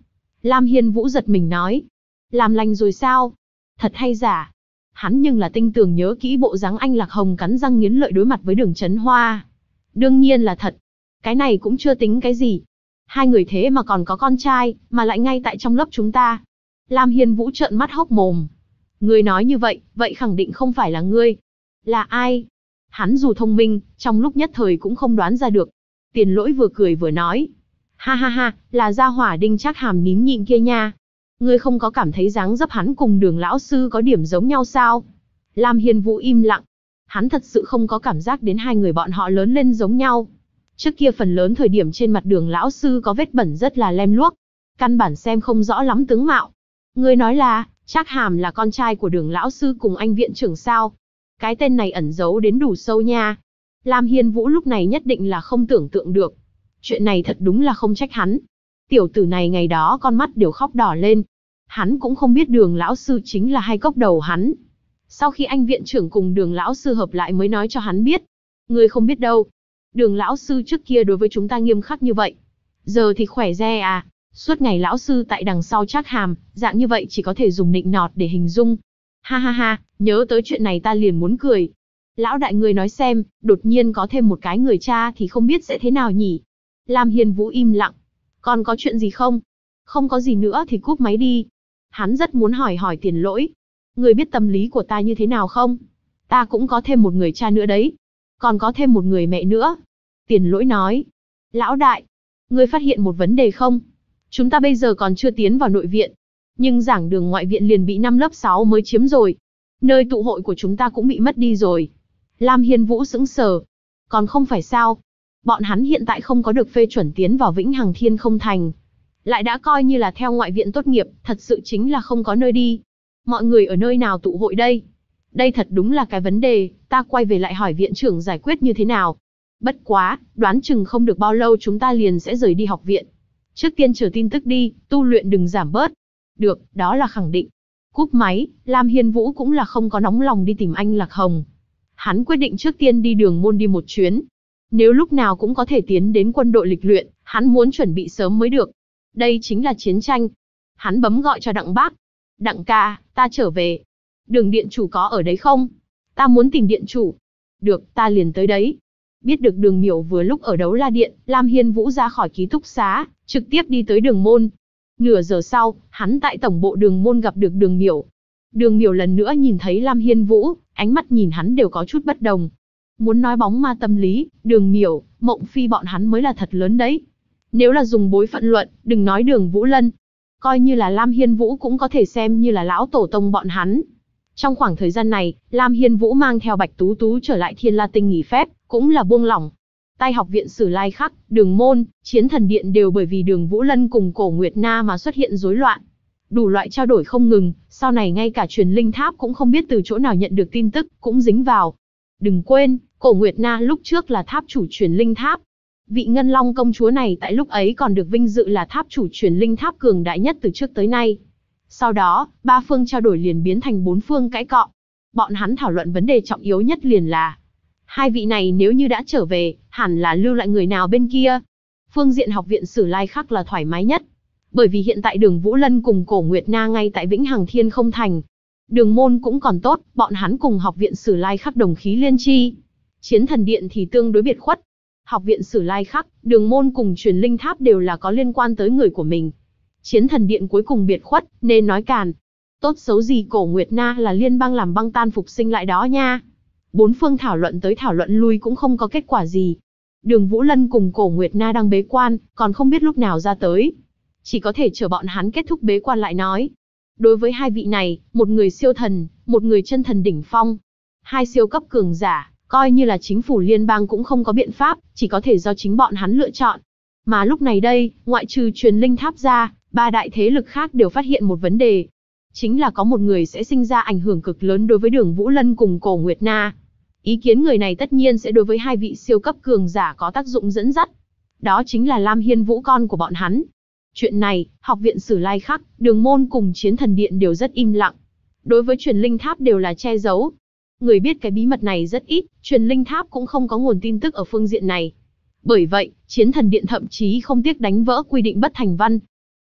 Speaker 1: Lam Hiên Vũ giật mình nói. Làm lành rồi sao? Thật hay giả? Hắn nhưng là tinh tường nhớ kỹ bộ dáng anh Lạc Hồng cắn răng nghiến lợi đối mặt với Đường Chấn Hoa. Đương nhiên là thật. Cái này cũng chưa tính cái gì. Hai người thế mà còn có con trai, mà lại ngay tại trong lớp chúng ta. Lam Hiên Vũ trợn mắt hốc mồm. Ngươi nói như vậy, vậy khẳng định không phải là ngươi. Là ai? Hắn dù thông minh, trong lúc nhất thời cũng không đoán ra được. Tiền Lỗi vừa cười vừa nói. Ha ha ha, là gia hỏa Đinh Trác Hàm nín nhịn kia nha. Ngươi không có cảm thấy dáng dấp hắn cùng Đường lão sư có điểm giống nhau sao? Lam Hiên Vũ im lặng. Hắn thật sự không có cảm giác đến hai người bọn họ lớn lên giống nhau. Trước kia phần lớn thời điểm trên mặt Đường lão sư có vết bẩn rất là lem luốc. Căn bản xem không rõ lắm tướng mạo. Ngươi nói là, Trác Hàm là con trai của Đường lão sư cùng anh viện trưởng sao? Cái tên này ẩn giấu đến đủ sâu nha. Lam Hiên Vũ lúc này nhất định là không tưởng tượng được. Chuyện này thật đúng là không trách hắn. Tiểu tử này ngày đó con mắt đều khóc đỏ lên. Hắn cũng không biết Đường lão sư chính là hai cốc đầu hắn. Sau khi anh viện trưởng cùng Đường lão sư hợp lại mới nói cho hắn biết. Ngươi không biết đâu. Đường lão sư trước kia đối với chúng ta nghiêm khắc như vậy. Giờ thì khỏe re à. Suốt ngày lão sư tại đằng sau Trác Hàm, dạng như vậy chỉ có thể dùng nịnh nọt để hình dung. Ha ha ha, nhớ tới chuyện này ta liền muốn cười. Lão đại người nói xem, đột nhiên có thêm một cái người cha thì không biết sẽ thế nào nhỉ? Lam Hiên Vũ im lặng. Còn có chuyện gì không? Không có gì nữa thì cúp máy đi. Hắn rất muốn hỏi Tiền Lỗi. Người biết tâm lý của ta như thế nào không? Ta cũng có thêm một người cha nữa đấy. Còn có thêm một người mẹ nữa. Tiền Lỗi nói. Lão đại, ngươi phát hiện một vấn đề không? Chúng ta bây giờ còn chưa tiến vào nội viện. Nhưng giảng đường ngoại viện liền bị năm lớp 6 mới chiếm rồi. Nơi tụ hội của chúng ta cũng bị mất đi rồi. Lam Hiên Vũ sững sờ. Còn không phải sao? Bọn hắn hiện tại không có được phê chuẩn tiến vào Vĩnh Hằng Thiên Không Thành. Lại đã coi như là theo ngoại viện tốt nghiệp, thật sự chính là không có nơi đi. Mọi người ở nơi nào tụ hội đây? Đây thật đúng là cái vấn đề, ta quay về lại hỏi viện trưởng giải quyết như thế nào. Bất quá, đoán chừng không được bao lâu chúng ta liền sẽ rời đi học viện. Trước tiên chờ tin tức đi, tu luyện đừng giảm bớt. Được, đó là khẳng định. Cúp máy, Lam Hiên Vũ cũng là không có nóng lòng đi tìm anh Lạc Hồng. Hắn quyết định trước tiên đi Đường Môn đi một chuyến. Nếu lúc nào cũng có thể tiến đến quân đội lịch luyện, hắn muốn chuẩn bị sớm mới được. Đây chính là chiến tranh. Hắn bấm gọi cho Đặng Bác. Đặng ca, ta trở về. Đường điện chủ có ở đấy không? Ta muốn tìm điện chủ. Được, ta liền tới đấy. Biết được Đường Miểu vừa lúc ở Đấu La Điện, Lam Hiên Vũ ra khỏi ký túc xá, trực tiếp đi tới Đường Môn. Nửa giờ sau, hắn tại tổng bộ Đường Môn gặp được Đường Miểu. Đường Miểu lần nữa nhìn thấy Lam Hiên Vũ, ánh mắt nhìn hắn đều có chút bất đồng. Muốn nói bóng ma tâm lý, Đường Miểu, Mộng Phi bọn hắn mới là thật lớn đấy. Nếu là dùng bối phận luận, đừng nói Đường Vũ Lân. Coi như là Lam Hiên Vũ cũng có thể xem như là lão tổ tông bọn hắn. Trong khoảng thời gian này, Lam Hiên Vũ mang theo Bạch Tú Tú trở lại Thiên La Tinh nghỉ phép, cũng là buông lỏng. Tai học viện Sử Lai Khắc, Đường Môn, Chiến Thần Điện đều bởi vì Đường Vũ Lân cùng Cổ Nguyệt Na mà xuất hiện rối loạn. Đủ loại trao đổi không ngừng, sau này ngay cả Truyền Linh Tháp cũng không biết từ chỗ nào nhận được tin tức, cũng dính vào. Đừng quên, Cổ Nguyệt Na lúc trước là tháp chủ Truyền Linh Tháp. Vị Ngân Long công chúa này tại lúc ấy còn được vinh dự là tháp chủ Truyền Linh Tháp cường đại nhất từ trước tới nay. Sau đó, ba phương trao đổi liền biến thành bốn phương cãi cọ. Bọn hắn thảo luận vấn đề trọng yếu nhất liền là hai vị này nếu như đã trở về, hẳn là lưu lại người nào bên kia. Phương diện học viện Sử Lai Khắc là thoải mái nhất. Bởi vì hiện tại Đường Vũ Lân cùng Cổ Nguyệt Na ngay tại Vĩnh Hằng Thiên Không Thành. Đường Môn cũng còn tốt, bọn hắn cùng học viện Sử Lai Khắc đồng khí liên chi. Chiến Thần Điện thì tương đối biệt khuất. Học viện Sử Lai Khắc, Đường Môn cùng Truyền Linh Tháp đều là có liên quan tới người của mình. Chiến Thần Điện cuối cùng biệt khuất, nên nói càn. Tốt xấu gì Cổ Nguyệt Na là liên bang làm băng tan phục sinh lại đó nha. Bốn phương thảo luận tới thảo luận lui cũng không có kết quả gì. Đường Vũ Lân cùng Cổ Nguyệt Na đang bế quan, còn không biết lúc nào ra tới. Chỉ có thể chờ bọn hắn kết thúc bế quan lại nói. Đối với hai vị này, một người siêu thần, một người chân thần đỉnh phong. Hai siêu cấp cường giả, coi như là chính phủ liên bang cũng không có biện pháp, chỉ có thể do chính bọn hắn lựa chọn. Mà lúc này đây, ngoại trừ Truyền Linh Tháp ra, ba đại thế lực khác đều phát hiện một vấn đề. Chính là có một người sẽ sinh ra ảnh hưởng cực lớn đối với Đường Vũ Lân cùng Cổ Nguyệt Na. Ý kiến người này tất nhiên sẽ đối với hai vị siêu cấp cường giả có tác dụng dẫn dắt. Đó chính là Lam Hiên Vũ con của bọn hắn. Chuyện này, học viện Sử Lai Khắc, Đường Môn cùng Chiến Thần Điện đều rất im lặng. Đối với Truyền Linh Tháp đều là che giấu. Người biết cái bí mật này rất ít, Truyền Linh Tháp cũng không có nguồn tin tức ở phương diện này. Bởi vậy, Chiến Thần Điện thậm chí không tiếc đánh vỡ quy định bất thành văn.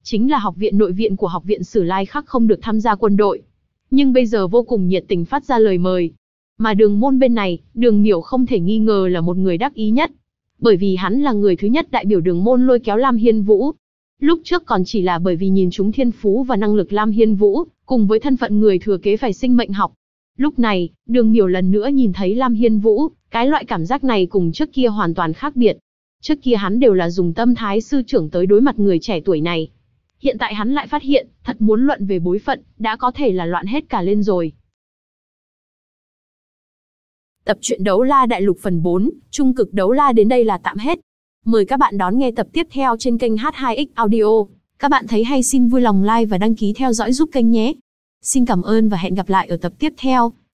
Speaker 1: chính là học viện nội viện của học viện Sử Lai Khắc không được tham gia quân đội. Nhưng bây giờ vô cùng nhiệt tình phát ra lời mời. Mà Đường môn bên này, Đường Miểu không thể nghi ngờ là một người đắc ý nhất. Bởi vì hắn là người thứ nhất đại biểu Đường môn lôi kéo Lam Hiên Vũ. Lúc trước còn chỉ là bởi vì nhìn trúng thiên phú và năng lực Lam Hiên Vũ, cùng với thân phận người thừa kế phải sinh mệnh học. Lúc này, Đường Miểu lần nữa nhìn thấy Lam Hiên Vũ, cái loại cảm giác này cùng trước kia hoàn toàn khác biệt. Trước kia hắn đều là dùng tâm thái sư trưởng tới đối mặt người trẻ tuổi này. Hiện tại hắn lại phát hiện, thật muốn luận về bối phận, đã có thể là loạn hết cả lên rồi. Tập truyện Đấu La Đại Lục phần 4, Trung cực Đấu La đến đây là tạm hết. Mời các bạn đón nghe tập tiếp theo trên kênh H2X Audio. Các bạn thấy hay xin vui lòng like và đăng ký theo dõi giúp kênh nhé. Xin cảm ơn và hẹn gặp lại ở tập tiếp theo.